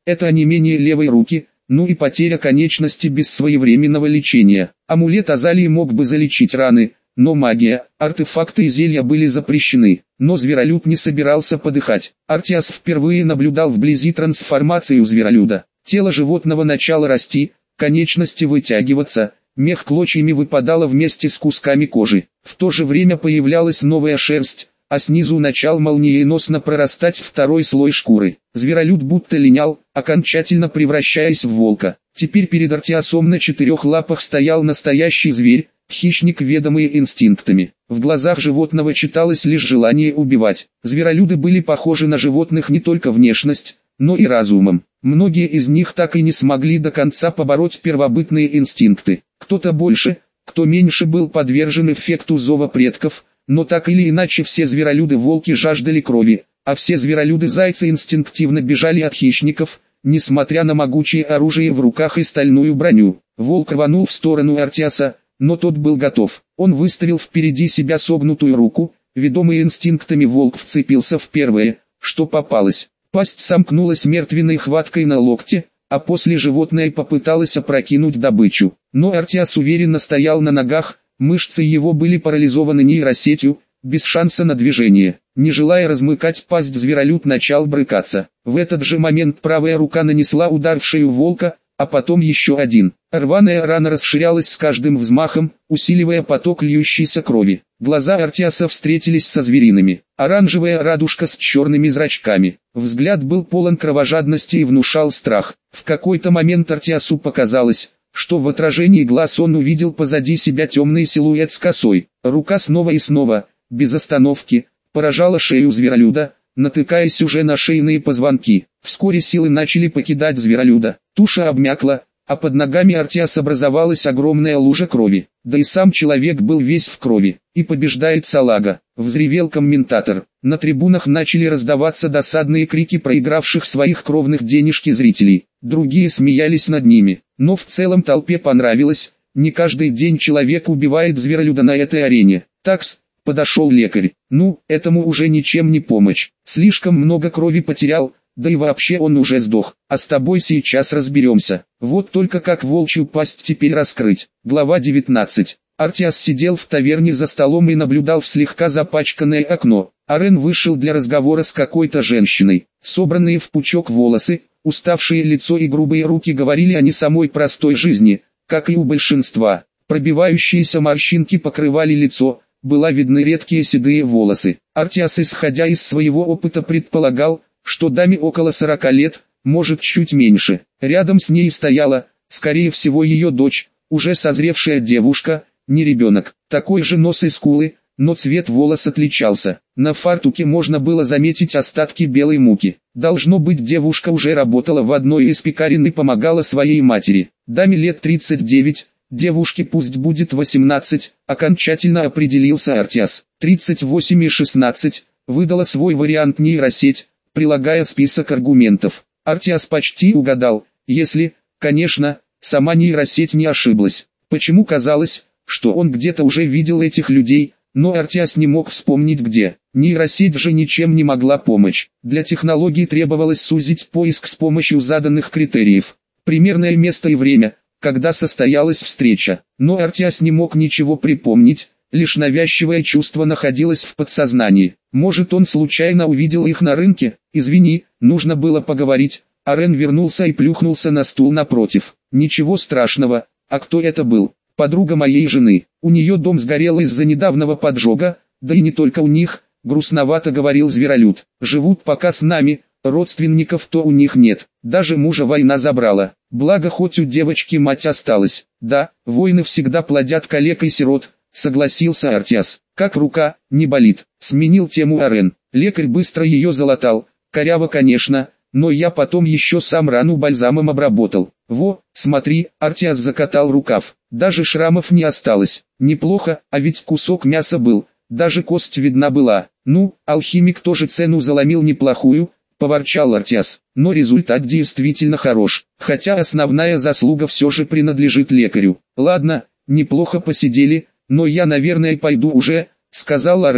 Speaker 1: это онемение левой руки, ну и потеря конечности без своевременного лечения. Амулет Азалии мог бы залечить раны, но магия, артефакты и зелья были запрещены. Но зверолюд не собирался подыхать. Артиас впервые наблюдал вблизи трансформацию зверолюда. Тело животного начало расти, конечности вытягиваться, мех клочьями выпадало вместе с кусками кожи. В то же время появлялась новая шерсть, а снизу начал молниеносно прорастать второй слой шкуры. Зверолюд будто линял, окончательно превращаясь в волка. Теперь перед Артиасом на четырех лапах стоял настоящий зверь, хищник, ведомый инстинктами. В глазах животного читалось лишь желание убивать. Зверолюды были похожи на животных не только внешность, но и разумом. Многие из них так и не смогли до конца побороть первобытные инстинкты. Кто-то больше, кто меньше был подвержен эффекту зова предков, но так или иначе все зверолюды-волки жаждали крови, а все зверолюды-зайцы инстинктивно бежали от хищников, несмотря на могучее оружие в руках и стальную броню. Волк рванул в сторону Артиаса, но тот был готов. Он выставил впереди себя согнутую руку, ведомый инстинктами волк вцепился в первое, что попалось. Пасть сомкнулась мертвенной хваткой на локте, а после животное попыталось опрокинуть добычу. Но Артиас уверенно стоял на ногах, мышцы его были парализованы нейросетью, без шанса на движение. Не желая размыкать пасть, зверолюд начал брыкаться. В этот же момент правая рука нанесла удар в шею волка, а потом еще один. Рваная рана расширялась с каждым взмахом, усиливая поток льющейся крови. Глаза Артиаса встретились со звериными. Оранжевая радужка с черными зрачками. Взгляд был полон кровожадности и внушал страх. В какой-то момент Артиасу показалось, что в отражении глаз он увидел позади себя темный силуэт с косой. Рука снова и снова, без остановки, поражала шею зверолюда, натыкаясь уже на шейные позвонки. Вскоре силы начали покидать зверолюда. Туша обмякла, а под ногами Артиаса образовалась огромная лужа крови. Да и сам человек был весь в крови. И побеждает салага, взревел комментатор. На трибунах начали раздаваться досадные крики проигравших своих кровных денежки зрителей. Другие смеялись над ними. Но в целом толпе понравилось. Не каждый день человек убивает зверолюда на этой арене. Такс, подошел лекарь. Ну, этому уже ничем не помочь. Слишком много крови потерял. Да и вообще он уже сдох, а с тобой сейчас разберемся. Вот только как волчью пасть теперь раскрыть. Глава девятнадцать. Артиас сидел в таверне за столом и наблюдал в слегка запачканное окно. Арен вышел для разговора с какой-то женщиной. Собранные в пучок волосы, уставшее лицо и грубые руки говорили о не самой простой жизни, как и у большинства. Пробивающиеся морщинки покрывали лицо, была видны редкие седые волосы. Артиас, исходя из своего опыта, предполагал, что даме около сорока лет, может чуть меньше. Рядом с ней стояла, скорее всего, ее дочь, уже созревшая девушка, не ребенок. Такой же нос и скулы, но цвет волос отличался. На фартуке можно было заметить остатки белой муки. Должно быть, девушка уже работала в одной из пекарен и помогала своей матери. Даме лет тридцать девять, девушке пусть будет восемнадцать, окончательно определился Артиас. тридцать восемь и шестнадцать, выдала свой вариант нейросеть, прилагая список аргументов. Артиас почти угадал, если, конечно, сама нейросеть не ошиблась. Почему казалось, что он где-то уже видел этих людей, но Артиас не мог вспомнить где. Нейросеть же ничем не могла помочь. Для технологии требовалось сузить поиск с помощью заданных критериев. Примерное место и время, когда состоялась встреча. Но Артиас не мог ничего припомнить. Лишь навязчивое чувство находилось в подсознании. Может, он случайно увидел их на рынке? Извини, нужно было поговорить. Арен вернулся и плюхнулся на стул напротив. Ничего страшного. А кто это был? Подруга моей жены. У нее дом сгорел из-за недавнего поджога, да и не только у них, грустновато говорил зверолюд. Живут пока с нами, родственников-то у них нет. Даже мужа война забрала. Благо хоть у девочки мать осталась. Да, войны всегда плодят калек и сирот. Согласился Артиас. Как рука, не болит. Сменил тему Арен. Лекарь быстро ее залатал. Коряво, конечно, но я потом еще сам рану бальзамом обработал. Во, смотри, Артиас закатал рукав. Даже шрамов не осталось. Неплохо, а ведь кусок мяса был. Даже кость видна была. Ну, алхимик тоже цену заломил неплохую, поворчал Артиас. Но результат действительно хорош. Хотя основная заслуга все же принадлежит лекарю. Ладно, неплохо посидели. «Но я, наверное, пойду уже», — сказал Арен,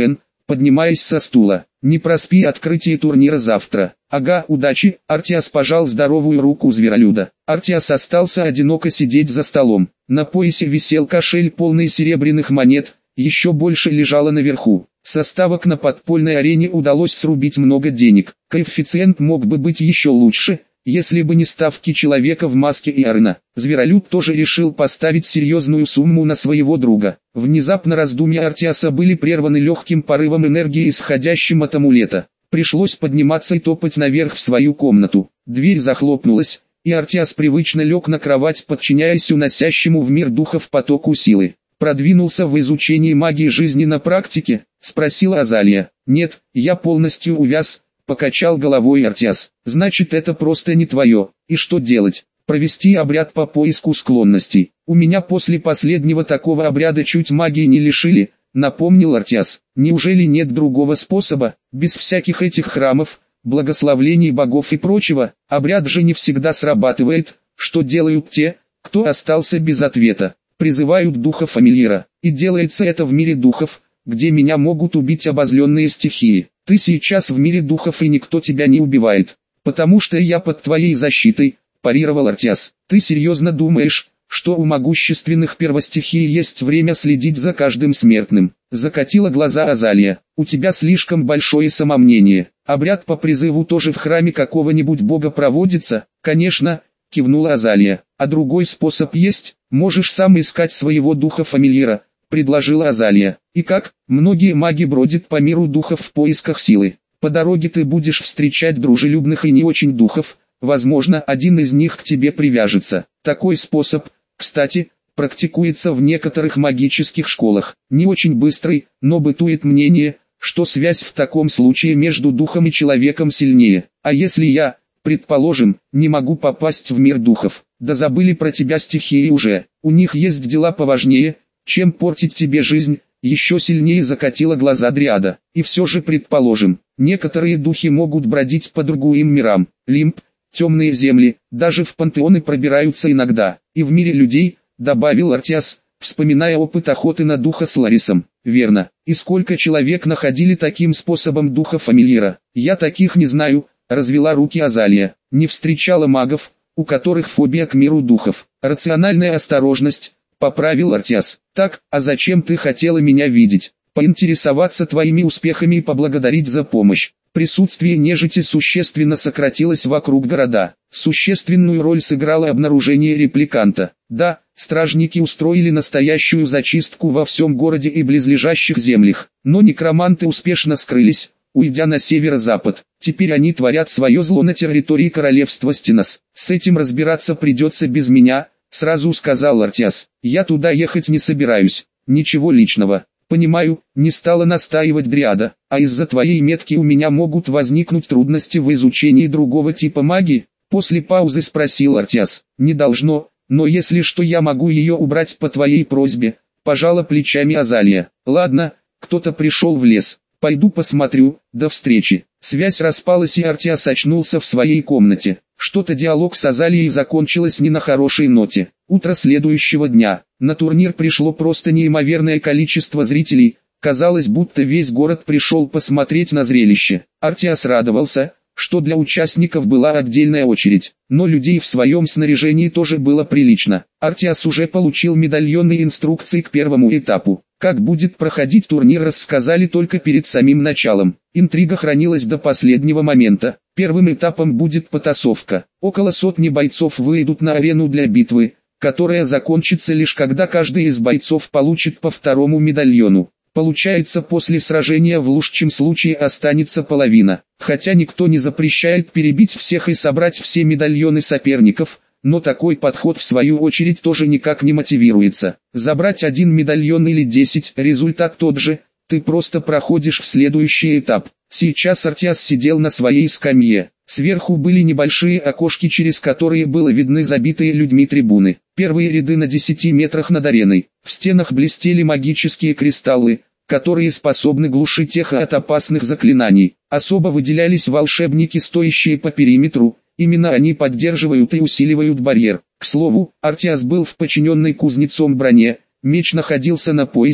Speaker 1: поднимаясь со стула. «Не проспи открытие турнира завтра». «Ага, удачи», Артиас пожал здоровую руку зверолюда. Артиас остался одиноко сидеть за столом. На поясе висел кошель, полный серебряных монет, еще больше лежало наверху. Со ставок на подпольной арене удалось срубить много денег. Коэффициент мог бы быть еще лучше, если бы не ставки человека в маске и Арна. Зверолюд тоже решил поставить серьезную сумму на своего друга. Внезапно раздумья Артиаса были прерваны легким порывом энергии, исходящим от амулета. Пришлось подниматься и топать наверх в свою комнату. Дверь захлопнулась, и Артиас привычно лег на кровать, подчиняясь уносящему в мир духов потоку силы. «Продвинулся в изучении магии жизни на практике?» — спросила Азалия. «Нет, я полностью увяз», — покачал головой Артиас. «Значит, это просто не твое. И что делать? Провести обряд по поиску склонностей. У меня после последнего такого обряда чуть магии не лишили», — напомнил Артиас. «Неужели нет другого способа, без всяких этих храмов, благословлений богов и прочего? Обряд же не всегда срабатывает. Что делают те, кто остался без ответа? Призывают духа фамильяра, и делается это в мире духов, где меня могут убить обозленные стихии. Ты сейчас в мире духов, и никто тебя не убивает, потому что я под твоей защитой», — парировал Артиас. «Ты серьезно думаешь, что у могущественных первостихий есть время следить за каждым смертным?» — закатила глаза Азалия. «У тебя слишком большое самомнение. Обряд по призыву тоже в храме какого-нибудь бога проводится?» «Конечно», — кивнула Азалия. «А другой способ есть? Можешь сам искать своего духа фамильяра», — предложила Азалия. «И как? Многие маги бродят по миру духов в поисках силы. По дороге ты будешь встречать дружелюбных и не очень духов, возможно, один из них к тебе привяжется. Такой способ, кстати, практикуется в некоторых магических школах. Не очень быстрый, но бытует мнение, что связь в таком случае между духом и человеком сильнее. А если я, предположим, не могу попасть в мир духов? Да забыли про тебя стихии уже. У них есть дела поважнее, чем портить тебе жизнь», — еще сильнее закатила глаза Дриада. «И все же предположим, некоторые духи могут бродить по другим мирам. Лимб, темные земли, даже в пантеоны пробираются иногда. И в мире людей», — добавил Артиас, вспоминая опыт охоты на духа с Ларисом. «Верно. И сколько человек находили таким способом духа фамильяра?» «Я таких не знаю», — развела руки Азалия. «Не встречала магов, у которых фобия к миру духов». «Рациональная осторожность», — поправил Артиас. «Так, а зачем ты хотела меня видеть?» «Поинтересоваться твоими успехами и поблагодарить за помощь». Присутствие нежити существенно сократилось вокруг города. Существенную роль сыграло обнаружение репликанта. Да, стражники устроили настоящую зачистку во всем городе и близлежащих землях, но некроманты успешно скрылись, уйдя на северо-запад. Теперь они творят свое зло на территории королевства Стенос. «С этим разбираться придется без меня», — сразу сказал Артиас. «Я туда ехать не собираюсь. Ничего личного». «Понимаю», — не стала настаивать Дриада, «а из-за твоей метки у меня могут возникнуть трудности в изучении другого типа магии?» После паузы спросил Артиас. «Не должно, но если что, я могу ее убрать по твоей просьбе», — пожала плечами Азалия. «Ладно, кто-то пришел в лес. Пойду посмотрю, до встречи». Связь распалась, и Артиас очнулся в своей комнате. Что-то диалог с Азалией закончилась не на хорошей ноте. Утро следующего дня. На турнир пришло просто неимоверное количество зрителей. Казалось, будто весь город пришел посмотреть на зрелище. Артиас радовался, что для участников была отдельная очередь, но людей в своем снаряжении тоже было прилично. Артиас уже получил медальонные инструкции к первому этапу. Как будет проходить турнир, рассказали только перед самим началом. Интрига хранилась до последнего момента. Первым этапом будет потасовка. Около сотни бойцов выйдут на арену для битвы, которая закончится лишь когда каждый из бойцов получит по второму медальону. Получается, после сражения в лучшем случае останется половина. Хотя никто не запрещает перебить всех и собрать все медальоны соперников, но такой подход в свою очередь тоже никак не мотивируется. Забрать один медальон или десять, результат тот же, ты просто проходишь в следующий этап. Сейчас Артиас сидел на своей скамье. Сверху были небольшие окошки, через которые было видны забитые людьми трибуны. Первые ряды на десяти метрах над ареной. В стенах блестели магические кристаллы, которые способны глушить эхо от опасных заклинаний. Особо выделялись волшебники, стоящие по периметру. Именно они поддерживают и усиливают барьер. К слову, Артиас был в подчиненной кузнецом броне, меч находился на поясе,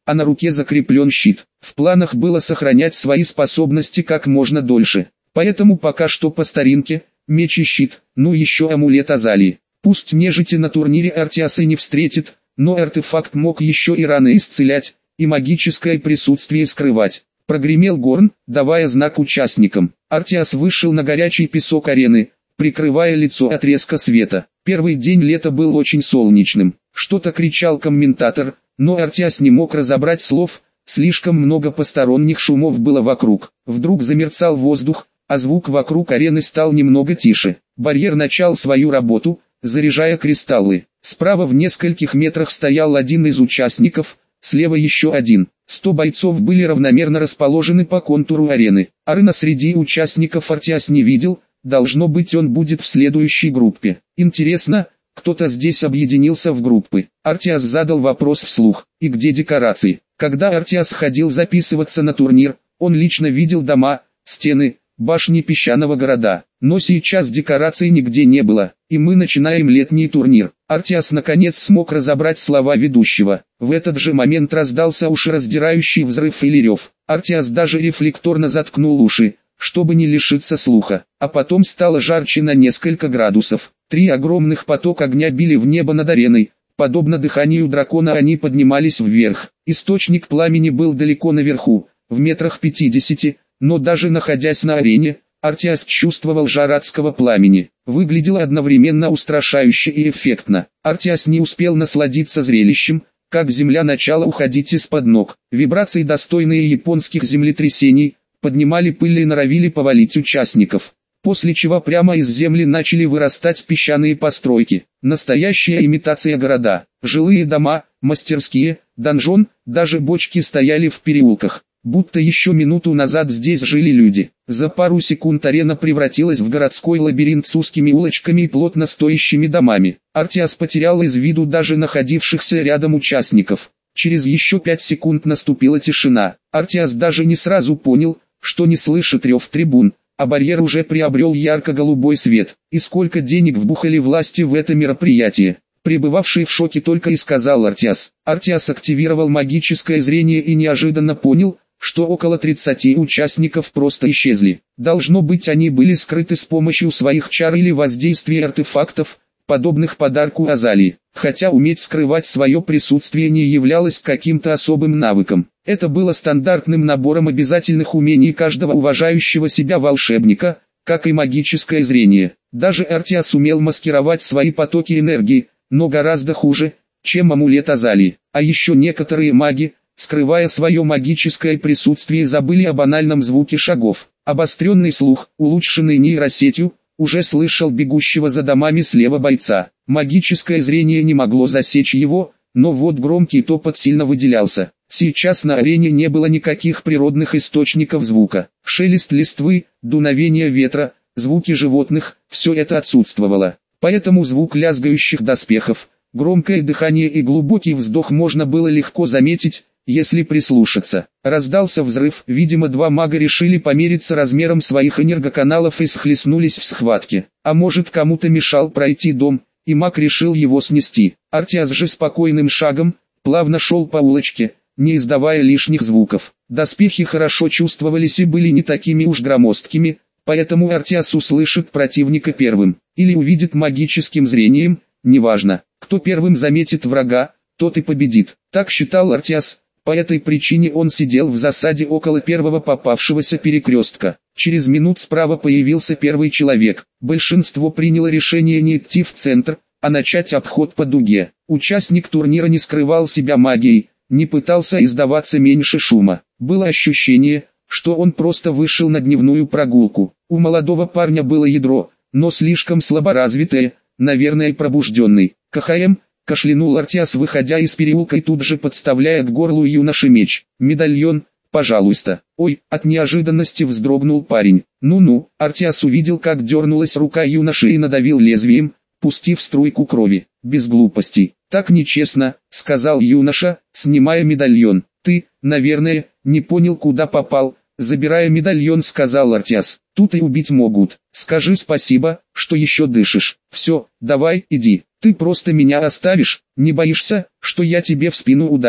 Speaker 1: а на руке закреплен щит. В планах было сохранять свои способности как можно дольше. Поэтому пока что по старинке, меч и щит, ну еще амулет Азалии. Пусть нежити на турнире Артиас и не встретит, но артефакт мог еще и раны исцелять, и магическое присутствие скрывать. Прогремел горн, давая знак участникам. Артиас вышел на горячий песок арены, прикрывая лицо от резка света. Первый день лета был очень солнечным. Что-то кричал комментатор, но Артиас не мог разобрать слов, слишком много посторонних шумов было вокруг. Вдруг замерцал воздух, а звук вокруг арены стал немного тише. Барьер начал свою работу, заряжая кристаллы. Справа в нескольких метрах стоял один из участников, слева еще один. Сто бойцов были равномерно расположены по контуру арены. Арена среди участников Артиас не видел, должно быть он будет в следующей группе. Интересно, кто-то здесь объединился в группы. Артиас задал вопрос вслух. И где декорации? Когда Артиас ходил записываться на турнир, он лично видел дома, стены, башни песчаного города. Но сейчас декораций нигде не было, и мы начинаем летний турнир. Артиас наконец смог разобрать слова ведущего. В этот же момент раздался ушераздирающий взрыв или рев. Артиас даже рефлекторно заткнул уши, чтобы не лишиться слуха. А потом стало жарче на несколько градусов. Три огромных потока огня били в небо над ареной. Подобно дыханию дракона они поднимались вверх. Источник пламени был далеко наверху, в метрах пятидесяти, но даже находясь на арене, Артиас чувствовал жар адского пламени. Выглядело одновременно устрашающе и эффектно. Артиас не успел насладиться зрелищем, как земля начала уходить из-под ног. Вибрации, достойные японских землетрясений, поднимали пыль и норовили повалить участников. После чего прямо из земли начали вырастать песчаные постройки. Настоящая имитация города. Жилые дома, мастерские, донжон, даже бочки стояли в переулках. Будто еще минуту назад здесь жили люди. За пару секунд арена превратилась в городской лабиринт с узкими улочками и плотно стоящими домами. Артиас потерял из виду даже находившихся рядом участников. Через еще пять секунд наступила тишина. Артиас даже не сразу понял, что не слышит рев трибун, а барьер уже приобрел ярко-голубой свет. И сколько денег вбухали власти в это мероприятие. Пребывавший в шоке только и сказал Артиас. Артиас активировал магическое зрение и неожиданно понял, что около тридцати участников просто исчезли. Должно быть, они были скрыты с помощью своих чар или воздействия артефактов, подобных подарку Азалии. Хотя уметь скрывать свое присутствие не являлось каким-то особым навыком. Это было стандартным набором обязательных умений каждого уважающего себя волшебника, как и магическое зрение. Даже Артиас умел маскировать свои потоки энергии, но гораздо хуже, чем амулет Азалии. А еще некоторые маги, скрывая свое магическое присутствие, забыли о банальном звуке шагов. Обостренный слух, улучшенный нейросетью, уже слышал бегущего за домами слева бойца. Магическое зрение не могло засечь его, но вот громкий топот сильно выделялся. Сейчас на арене не было никаких природных источников звука. Шелест листвы, дуновение ветра, звуки животных – все это отсутствовало. Поэтому звук лязгающих доспехов, громкое дыхание и глубокий вздох можно было легко заметить, если прислушаться. Раздался взрыв, видимо два мага решили помериться размером своих энергоканалов и схлестнулись в схватке. А может, кому-то мешал пройти дом, и маг решил его снести. Артиас же спокойным шагом, плавно шел по улочке, не издавая лишних звуков. Доспехи хорошо чувствовались и были не такими уж громоздкими, поэтому Артиас услышит противника первым, или увидит магическим зрением, неважно. Кто первым заметит врага, тот и победит. Так считал Артиас. По этой причине он сидел в засаде около первого попавшегося перекрестка. Через минут справа появился первый человек. Большинство приняло решение не идти в центр, а начать обход по дуге. Участник турнира не скрывал себя магией, не пытался издаваться меньше шума. Было ощущение, что он просто вышел на дневную прогулку. У молодого парня было ядро, но слишком слаборазвитое, наверное пробужденный. КХМ. Кашлянул Артиас, выходя из переулка и тут же подставляя к горлу юноши меч. «Медальон, пожалуйста». «Ой!» От неожиданности вздрогнул парень. «Ну-ну». Артиас увидел, как дернулась рука юноши и надавил лезвием, пустив струйку крови. «Без глупостей. Так нечестно», — сказал юноша, снимая медальон. «Ты, наверное, не понял, куда попал». Забирая медальон, сказал Артиас. «Тут и убить могут. Скажи спасибо, что еще дышишь. Все, давай, иди. Ты просто меня оставишь, не боишься, что я тебе в спину ударю?»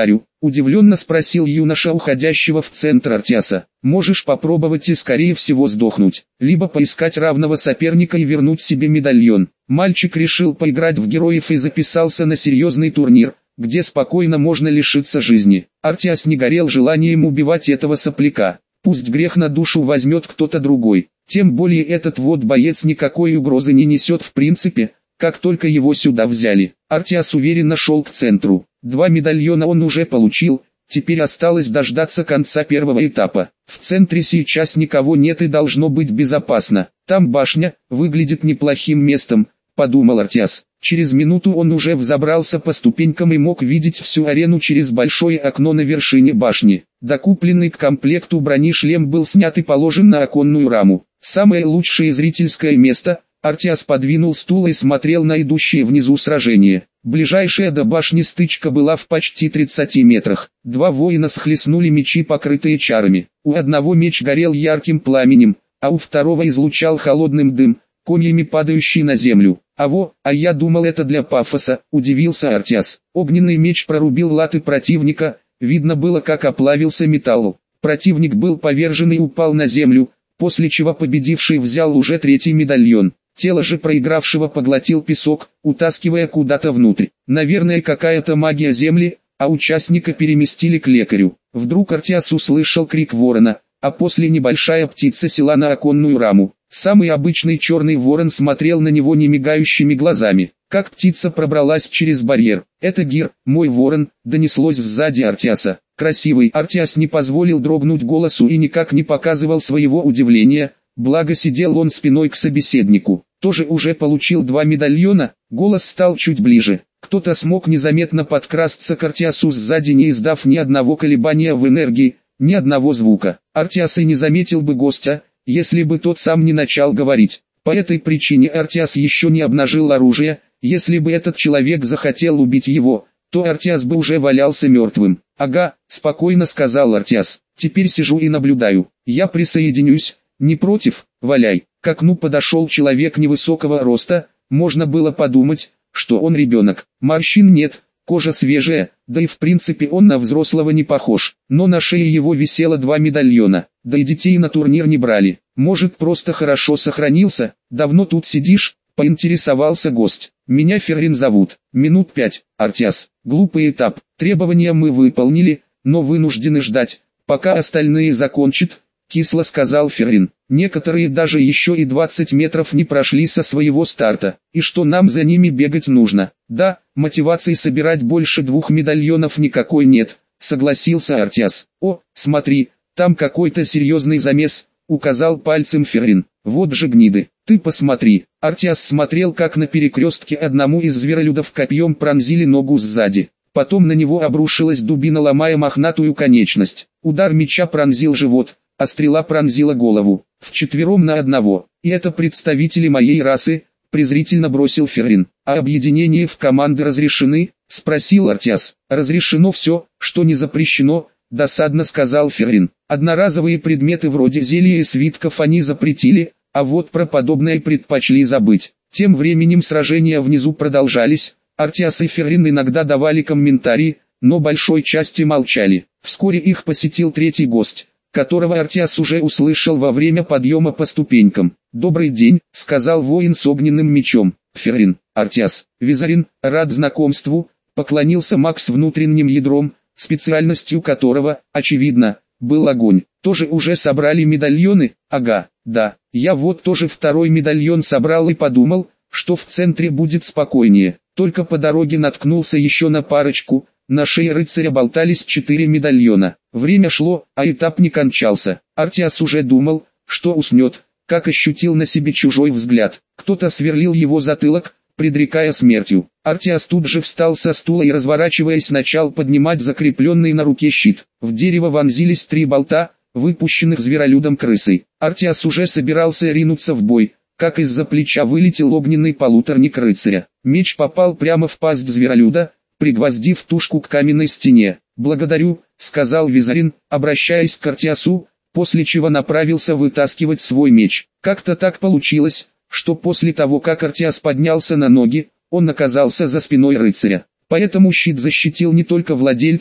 Speaker 1: Удивленно спросил юноша уходящего в центр Артиаса. Можешь попробовать и скорее всего сдохнуть, либо поискать равного соперника и вернуть себе медальон. Мальчик решил поиграть в героев и записался на серьезный турнир, где спокойно можно лишиться жизни. Артиас не горел желанием убивать этого сопляка. Пусть грех на душу возьмет кто-то другой. Тем более этот вот боец никакой угрозы не несет в принципе, как только его сюда взяли. Артиас уверенно шел к центру. Два медальона он уже получил, теперь осталось дождаться конца первого этапа. В центре сейчас никого нет и должно быть безопасно. Там башня, выглядит неплохим местом, подумал Артиас. Через минуту он уже взобрался по ступенькам и мог видеть всю арену через большое окно на вершине башни. Докупленный к комплекту брони шлем был снят и положен на оконную раму. Самое лучшее зрительское место. Артиас подвинул стул и смотрел на идущее внизу сражение. Ближайшая до башни стычка была в почти тридцати метрах. Два воина схлестнули мечи, покрытые чарами. У одного меч горел ярким пламенем, а у второго излучал холодным дым, комьями падающий на землю. «А во, а я думал это для пафоса», — удивился Артиас. Огненный меч прорубил латы противника, видно было как оплавился металл. Противник был повержен и упал на землю, после чего победивший взял уже третий медальон. Тело же проигравшего поглотил песок, утаскивая куда-то внутрь. Наверное какая-то магия земли, а участника переместили к лекарю. Вдруг Артиас услышал крик ворона, а после небольшая птица села на оконную раму. Самый обычный черный ворон смотрел на него немигающими глазами. Как птица пробралась через барьер. «Это Гир, мой ворон», — донеслось сзади Артиаса. Красивый Артиас не позволил дрогнуть голосу и никак не показывал своего удивления, благо сидел он спиной к собеседнику. Тоже уже получил два медальона, голос стал чуть ближе. Кто-то смог незаметно подкрасться к Артиасу сзади, не издав ни одного колебания в энергии, ни одного звука. Артиас и не заметил бы гостя, если бы тот сам не начал говорить. По этой причине Артиас еще не обнажил оружие. Если бы этот человек захотел убить его, то Артиас бы уже валялся мертвым. «Ага», — спокойно сказал Артиас, — «теперь сижу и наблюдаю. Я присоединюсь, не против, валяй». К окну подошел человек невысокого роста, можно было подумать, что он ребенок. Морщин нет, кожа свежая, да и в принципе он на взрослого не похож. Но на шее его висело два медальона, да и детей на турнир не брали. Может, просто хорошо сохранился? Давно тут сидишь? Поинтересовался гость. «Меня Феррин зовут. Минут пять, Артиас. Глупый этап. Требования мы выполнили, но вынуждены ждать, пока остальные закончат», — кисло сказал Феррин. «Некоторые даже еще и двадцать метров не прошли со своего старта. И что нам за ними бегать нужно?» «Да, мотивации собирать больше двух медальонов никакой нет», — согласился Артиас. «О, смотри, там какой-то серьезный замес», — указал пальцем Феррин. «Вот же гниды, ты посмотри». Артиас смотрел, как на перекрестке одному из зверолюдов копьем пронзили ногу сзади. Потом на него обрушилась дубина, ломая мохнатую конечность. Удар меча пронзил живот, а стрела пронзила голову. «Вчетвером на одного. И это представители моей расы», — презрительно бросил Феррин. «А объединения в команды разрешены?» — спросил Артиас. «Разрешено все, что не запрещено», — досадно сказал Феррин. «Одноразовые предметы вроде зелья и свитков они запретили, а вот про подобное предпочли забыть». Тем временем сражения внизу продолжались. Артиас и Феррин иногда давали комментарии, но большой части молчали. Вскоре их посетил третий гость, которого Артиас уже услышал во время подъема по ступенькам. «Добрый день», — сказал воин с огненным мечом. «Феррин, Артиас, Визарин, рад знакомству», — поклонился маг с внутренним ядром, специальностью которого, очевидно, был огонь. «Тоже уже собрали медальоны?» «Ага, да, я вот тоже второй медальон собрал и подумал, что в центре будет спокойнее. Только по дороге наткнулся еще на парочку». На шее рыцаря болтались четыре медальона. Время шло, а этап не кончался. Артиас уже думал, что уснет, как ощутил на себе чужой взгляд. Кто-то сверлил его затылок, предрекая смертью. Артиас тут же встал со стула и, разворачиваясь, начал поднимать закрепленный на руке щит. В дерево вонзились три болта, выпущенных зверолюдом крысой. Артиас уже собирался ринуться в бой, как из-за плеча вылетел огненный полуторник рыцаря. Меч попал прямо в пасть зверолюда, пригвоздив тушку к каменной стене. «Благодарю», — сказал Визарин, обращаясь к Артиасу, после чего направился вытаскивать свой меч. Как-то так получилось, что после того, как Артиас поднялся на ноги, он оказался за спиной рыцаря. Поэтому щит защитил не только владельца,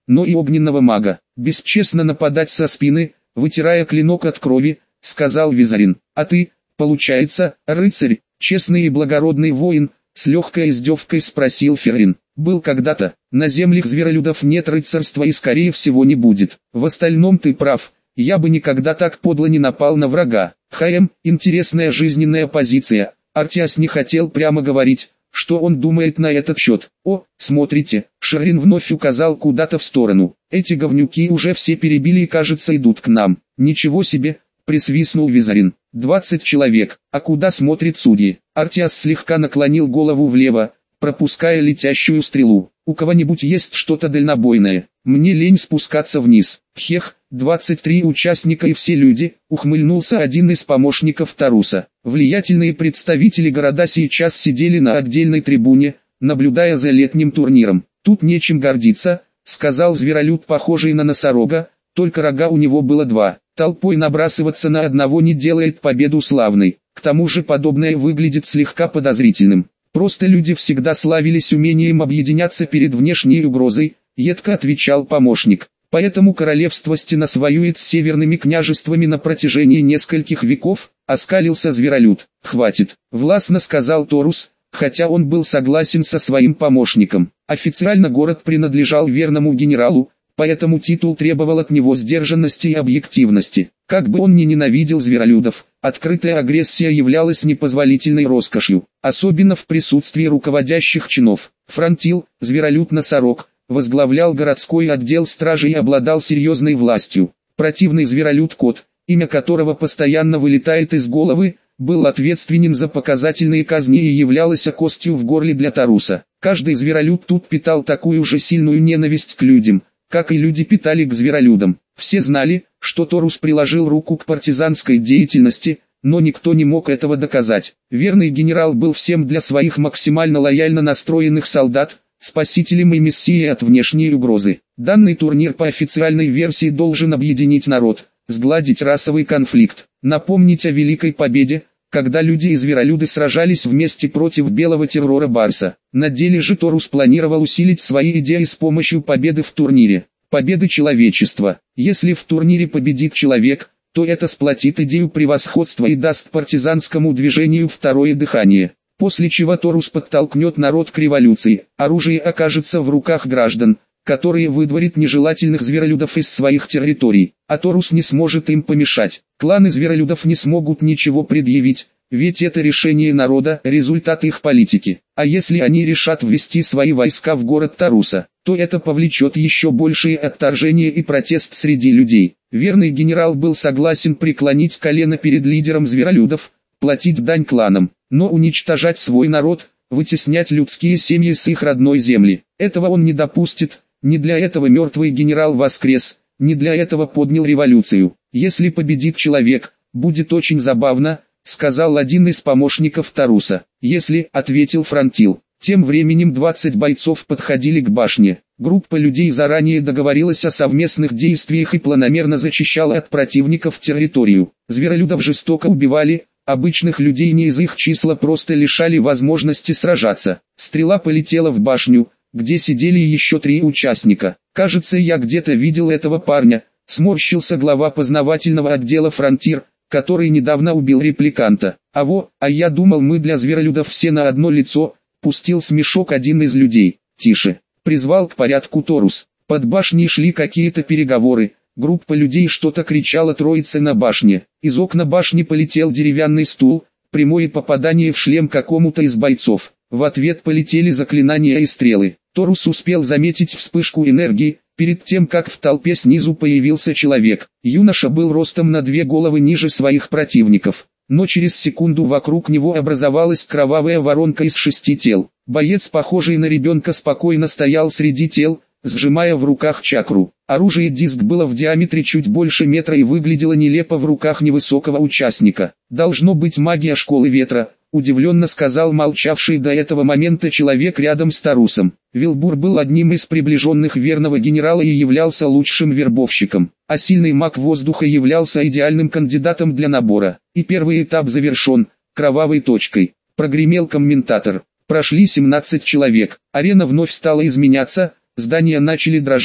Speaker 1: но и огненного мага. Бесчестно нападать со спины, вытирая клинок от крови, сказал Визарин. А ты, получается, рыцарь, честный и благородный воин, с легкой издевкой спросил Феррин. Был когда-то, на землях зверолюдов нет рыцарства и скорее всего не будет. В остальном ты прав, я бы никогда так подло не напал на врага. ХМ, интересная жизненная позиция. Артиас не хотел прямо говорить, что он думает на этот счет. О, смотрите, Шерин вновь указал куда-то в сторону. Эти говнюки уже все перебили и кажется идут к нам. Ничего себе, присвистнул Визарин. Двадцать человек, а куда смотрит судьи? Артиас слегка наклонил голову влево, пропуская летящую стрелу. У кого-нибудь есть что-то дальнобойное? Мне лень спускаться вниз. Хех, двадцать три участника и все люди, ухмыльнулся один из помощников Таруса. Влиятельные представители города сейчас сидели на отдельной трибуне, наблюдая за летним турниром. Тут нечем гордиться, сказал зверолюд, похожий на носорога, только рога у него было два. Толпой набрасываться на одного не делает победу славной. К тому же подобное выглядит слегка подозрительным. Просто люди всегда славились умением объединяться перед внешней угрозой, едко отвечал помощник. Поэтому королевство Стенос воюет с северными княжествами на протяжении нескольких веков, оскалился зверолюд. Хватит, властно сказал Торус, хотя он был согласен со своим помощником. Официально город принадлежал верному генералу, поэтому титул требовал от него сдержанности и объективности. Как бы он ни ненавидел зверолюдов, открытая агрессия являлась непозволительной роскошью, особенно в присутствии руководящих чинов. Франтил, зверолюд-носорог, возглавлял городской отдел стражи и обладал серьезной властью. Противный зверолюд-кот, имя которого постоянно вылетает из головы, был ответственен за показательные казни и являлся костью в горле для Таруса. Каждый зверолюд тут питал такую же сильную ненависть к людям, как и люди питали к зверолюдам. Все знали, что Торус приложил руку к партизанской деятельности, но никто не мог этого доказать. Верный генерал был всем для своих максимально лояльно настроенных солдат, спасителем и мессией от внешней угрозы. Данный турнир по официальной версии должен объединить народ, сгладить расовый конфликт, напомнить о великой победе, когда люди и зверолюды сражались вместе против белого террора Барса. На деле же Торус планировал усилить свои идеи с помощью победы в турнире. Победы человечества. Если в турнире победит человек, то это сплотит идею превосходства и даст партизанскому движению второе дыхание. После чего Торус подтолкнет народ к революции, оружие окажется в руках граждан, которые выдворят нежелательных зверолюдов из своих территорий, а Торус не сможет им помешать. Кланы зверолюдов не смогут ничего предъявить, ведь это решение народа, результат их политики. А если они решат ввести свои войска в город Таруса, то это повлечет еще большее отторжение и протест среди людей. Верный генерал был согласен преклонить колено перед лидером зверолюдов, платить дань кланам, но уничтожать свой народ, вытеснять людские семьи с их родной земли. Этого он не допустит, не для этого мертвый генерал воскрес, не для этого поднял революцию. Если победит человек, будет очень забавно, сказал один из помощников Таруса. Если, ответил Франтил. Тем временем двадцать бойцов подходили к башне. Группа людей заранее договорилась о совместных действиях и планомерно зачищала от противников территорию. Зверолюдов жестоко убивали, обычных людей не из их числа просто лишали возможности сражаться. Стрела полетела в башню, где сидели еще три участника. Кажется, я где-то видел этого парня, сморщился глава познавательного отдела Фронтир, который недавно убил репликанта. А во, а я думал, мы для зверолюдов все на одно лицо. Пустил смешок один из людей. Тише. Призвал к порядку Торус. Под башней шли какие-то переговоры. Группа людей что-то кричала троице на башне. Из окна башни полетел деревянный стул. Прямое попадание в шлем какому-то из бойцов. В ответ полетели заклинания и стрелы. Торус успел заметить вспышку энергии, перед тем как в толпе снизу появился человек. Юноша был ростом на две головы ниже своих противников. Но через секунду вокруг него образовалась кровавая воронка из шести тел. Боец, похожий на ребенка, спокойно стоял среди тел, сжимая в руках чакру. Оружие диск было в диаметре чуть больше метра и выглядело нелепо в руках невысокого участника. «Должно быть магия школы ветра», удивленно сказал молчавший до этого момента человек рядом с Тарусом. Вилбур был одним из приближенных верного генерала и являлся лучшим вербовщиком, а сильный маг воздуха являлся идеальным кандидатом для набора. И первый этап завершен, кровавой точкой, прогремел комментатор. Прошли семнадцать человек, арена вновь стала изменяться, здания начали дрожать,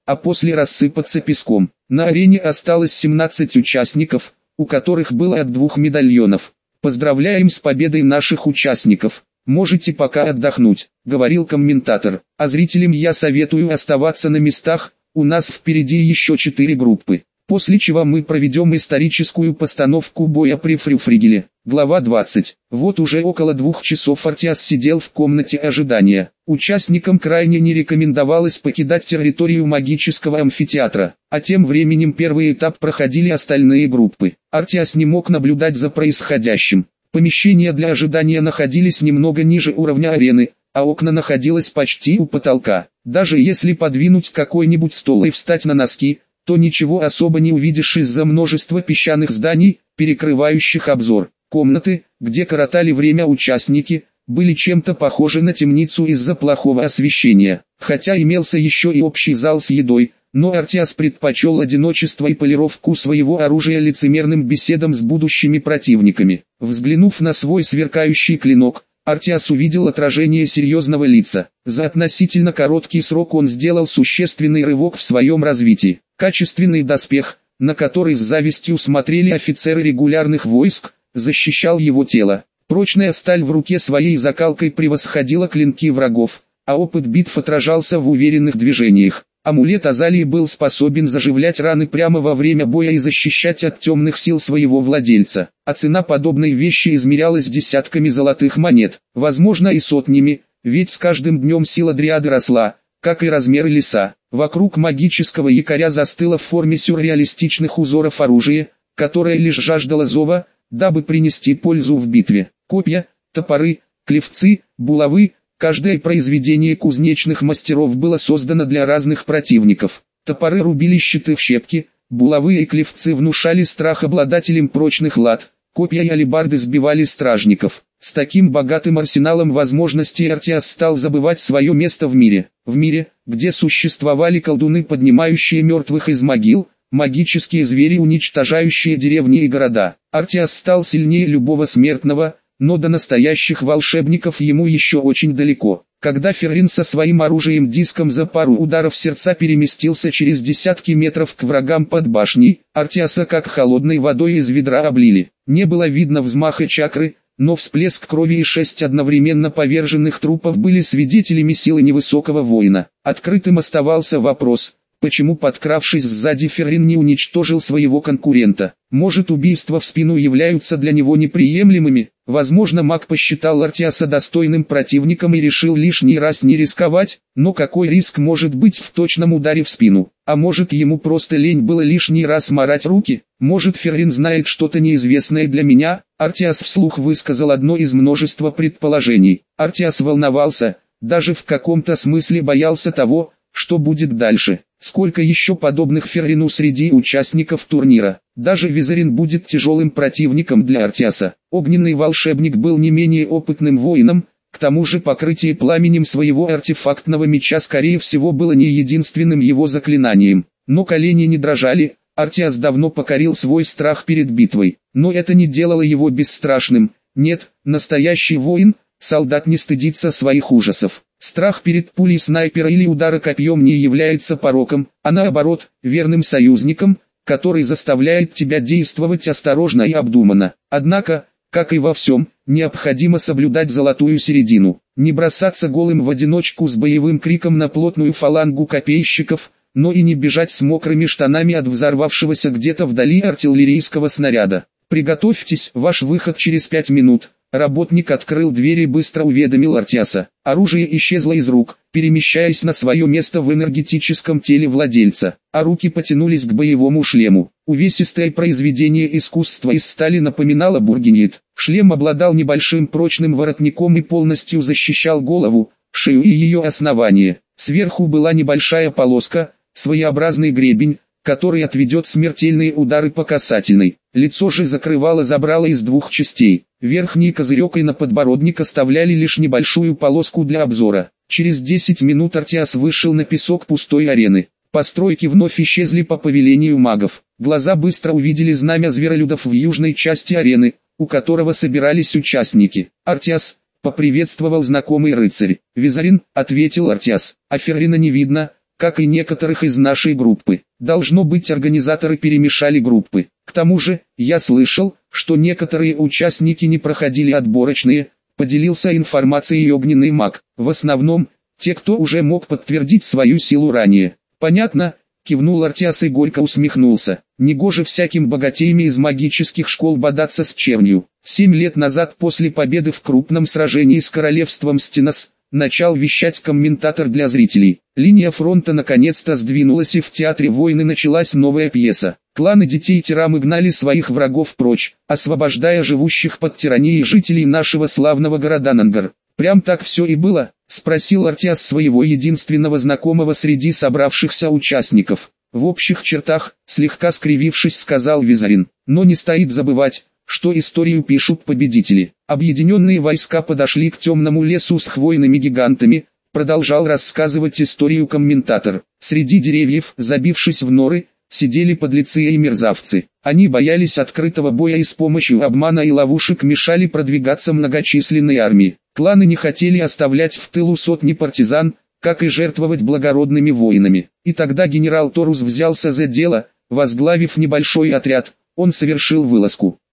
Speaker 1: а после рассыпаться песком. На арене осталось семнадцать участников, у которых было от двух медальонов. «Поздравляем с победой наших участников. Можете пока отдохнуть», — говорил комментатор. «А зрителям я советую оставаться на местах, у нас впереди еще четыре группы. После чего мы проведем историческую постановку боя при Фрюфригеле». Глава двадцать. Вот уже около двух часов Артиас сидел в комнате ожидания. Участникам крайне не рекомендовалось покидать территорию магического амфитеатра, а тем временем первый этап проходили остальные группы. Артиас не мог наблюдать за происходящим. Помещения для ожидания находились немного ниже уровня арены, а окна находилось почти у потолка. Даже если подвинуть какой-нибудь стол и встать на носки, то ничего особо не увидишь из-за множества песчаных зданий, перекрывающих обзор. Комнаты, где коротали время участники, были чем-то похожи на темницу из-за плохого освещения. Хотя имелся еще и общий зал с едой, но Артиас предпочел одиночество и полировку своего оружия лицемерным беседам с будущими противниками. Взглянув на свой сверкающий клинок, Артиас увидел отражение серьезного лица. За относительно короткий срок он сделал существенный рывок в своем развитии. Качественный доспех, на который с завистью смотрели офицеры регулярных войск, защищал его тело. Прочная сталь в руке своей закалкой превосходила клинки врагов, а опыт битв отражался в уверенных движениях. Амулет Азалии был способен заживлять раны прямо во время боя и защищать от темных сил своего владельца. А цена подобной вещи измерялась десятками золотых монет, возможно и сотнями, ведь с каждым днем сила дриады росла, как и размеры леса. Вокруг магического якоря застыло в форме сюрреалистичных узоров оружие, которое лишь жаждало зова, дабы принести пользу в битве. Копья, топоры, клевцы, булавы, каждое произведение кузнечных мастеров было создано для разных противников. Топоры рубили щиты в щепки, булавы и клевцы внушали страх обладателям прочных лад, копья и алебарды сбивали стражников. С таким богатым арсеналом возможностей Артиас стал забывать свое место в мире. В мире, где существовали колдуны, поднимающие мертвых из могил, магические звери, уничтожающие деревни и города. Артиас стал сильнее любого смертного, но до настоящих волшебников ему еще очень далеко. Когда Феррин со своим оружием-диском за пару ударов сердца переместился через десятки метров к врагам под башней, Артиаса как холодной водой из ведра облили. Не было видно взмаха чакры, но всплеск крови и шесть одновременно поверженных трупов были свидетелями силы невысокого воина. Открытым оставался вопрос, почему, подкравшись сзади, Феррин не уничтожил своего конкурента. Может, убийства в спину являются для него неприемлемыми? Возможно, маг посчитал Артиаса достойным противником и решил лишний раз не рисковать, но какой риск может быть в точном ударе в спину? А может, ему просто лень было лишний раз марать руки? Может, Феррин знает что-то неизвестное для меня? Артиас вслух высказал одно из множества предположений. Артиас волновался, даже в каком-то смысле боялся того, что будет дальше. Сколько еще подобных Феррину среди участников турнира? Даже Визарин будет тяжелым противником для Артиаса. Огненный волшебник был не менее опытным воином, к тому же покрытие пламенем своего артефактного меча скорее всего было не единственным его заклинанием. Но колени не дрожали, Артиас давно покорил свой страх перед битвой. Но это не делало его бесстрашным. Нет, настоящий воин, солдат не стыдится своих ужасов. Страх перед пулей снайпера или удара копьем не является пороком, а наоборот, верным союзником, который заставляет тебя действовать осторожно и обдуманно. Однако, как и во всем, необходимо соблюдать золотую середину. Не бросаться голым в одиночку с боевым криком на плотную фалангу копейщиков, но и не бежать с мокрыми штанами от взорвавшегося где-то вдали артиллерийского снаряда. Приготовьтесь, ваш выход через пять минут. Работник открыл дверь и быстро уведомил Артиаса. Оружие исчезло из рук, перемещаясь на свое место в энергетическом теле владельца, а руки потянулись к боевому шлему. Увесистое произведение искусства из стали напоминало бургинит. Шлем обладал небольшим прочным воротником и полностью защищал голову, шею и ее основание. Сверху была небольшая полоска, своеобразный гребень, который отведет смертельные удары по касательной. Лицо же закрывало забрало из двух частей. Верхний козырек и на подбородник оставляли лишь небольшую полоску для обзора. Через десять минут Артиас вышел на песок пустой арены. Постройки вновь исчезли по повелению магов. Глаза быстро увидели знамя зверолюдов в южной части арены, у которого собирались участники. «Артиас», — поприветствовал знакомый рыцарь. «Визарин», — ответил Артиас. «А Феррина не видно, как и некоторых из нашей группы. Должно быть, организаторы перемешали группы. К тому же, я слышал, что некоторые участники не проходили отборочные, поделился информацией огненный маг. В основном, те, кто уже мог подтвердить свою силу ранее. Понятно, кивнул Артиас и горько усмехнулся. Негоже всяким богатеями из магических школ бодаться с чернью. Семь лет назад после победы в крупном сражении с королевством Стенос, начал вещать комментатор для зрителей. Линия фронта наконец-то сдвинулась, и в театре войны началась новая пьеса. Кланы детей Тирамы гнали своих врагов прочь, освобождая живущих под тиранией жителей нашего славного города Нангар. «Прям так все и было?» — спросил Артиас своего единственного знакомого среди собравшихся участников. «В общих чертах», — слегка скривившись, сказал Визарин. «Но не стоит забывать, что историю пишут победители. Объединенные войска подошли к темному лесу с хвойными гигантами», — продолжал рассказывать историю комментатор. «Среди деревьев, забившись в норы, сидели подлецы и мерзавцы. Они боялись открытого боя и с помощью обмана и ловушек мешали продвигаться многочисленной армии. Кланы не хотели оставлять в тылу сотни партизан, как и жертвовать благородными воинами. И тогда генерал Торус взялся за дело, возглавив небольшой отряд, он совершил вылазку.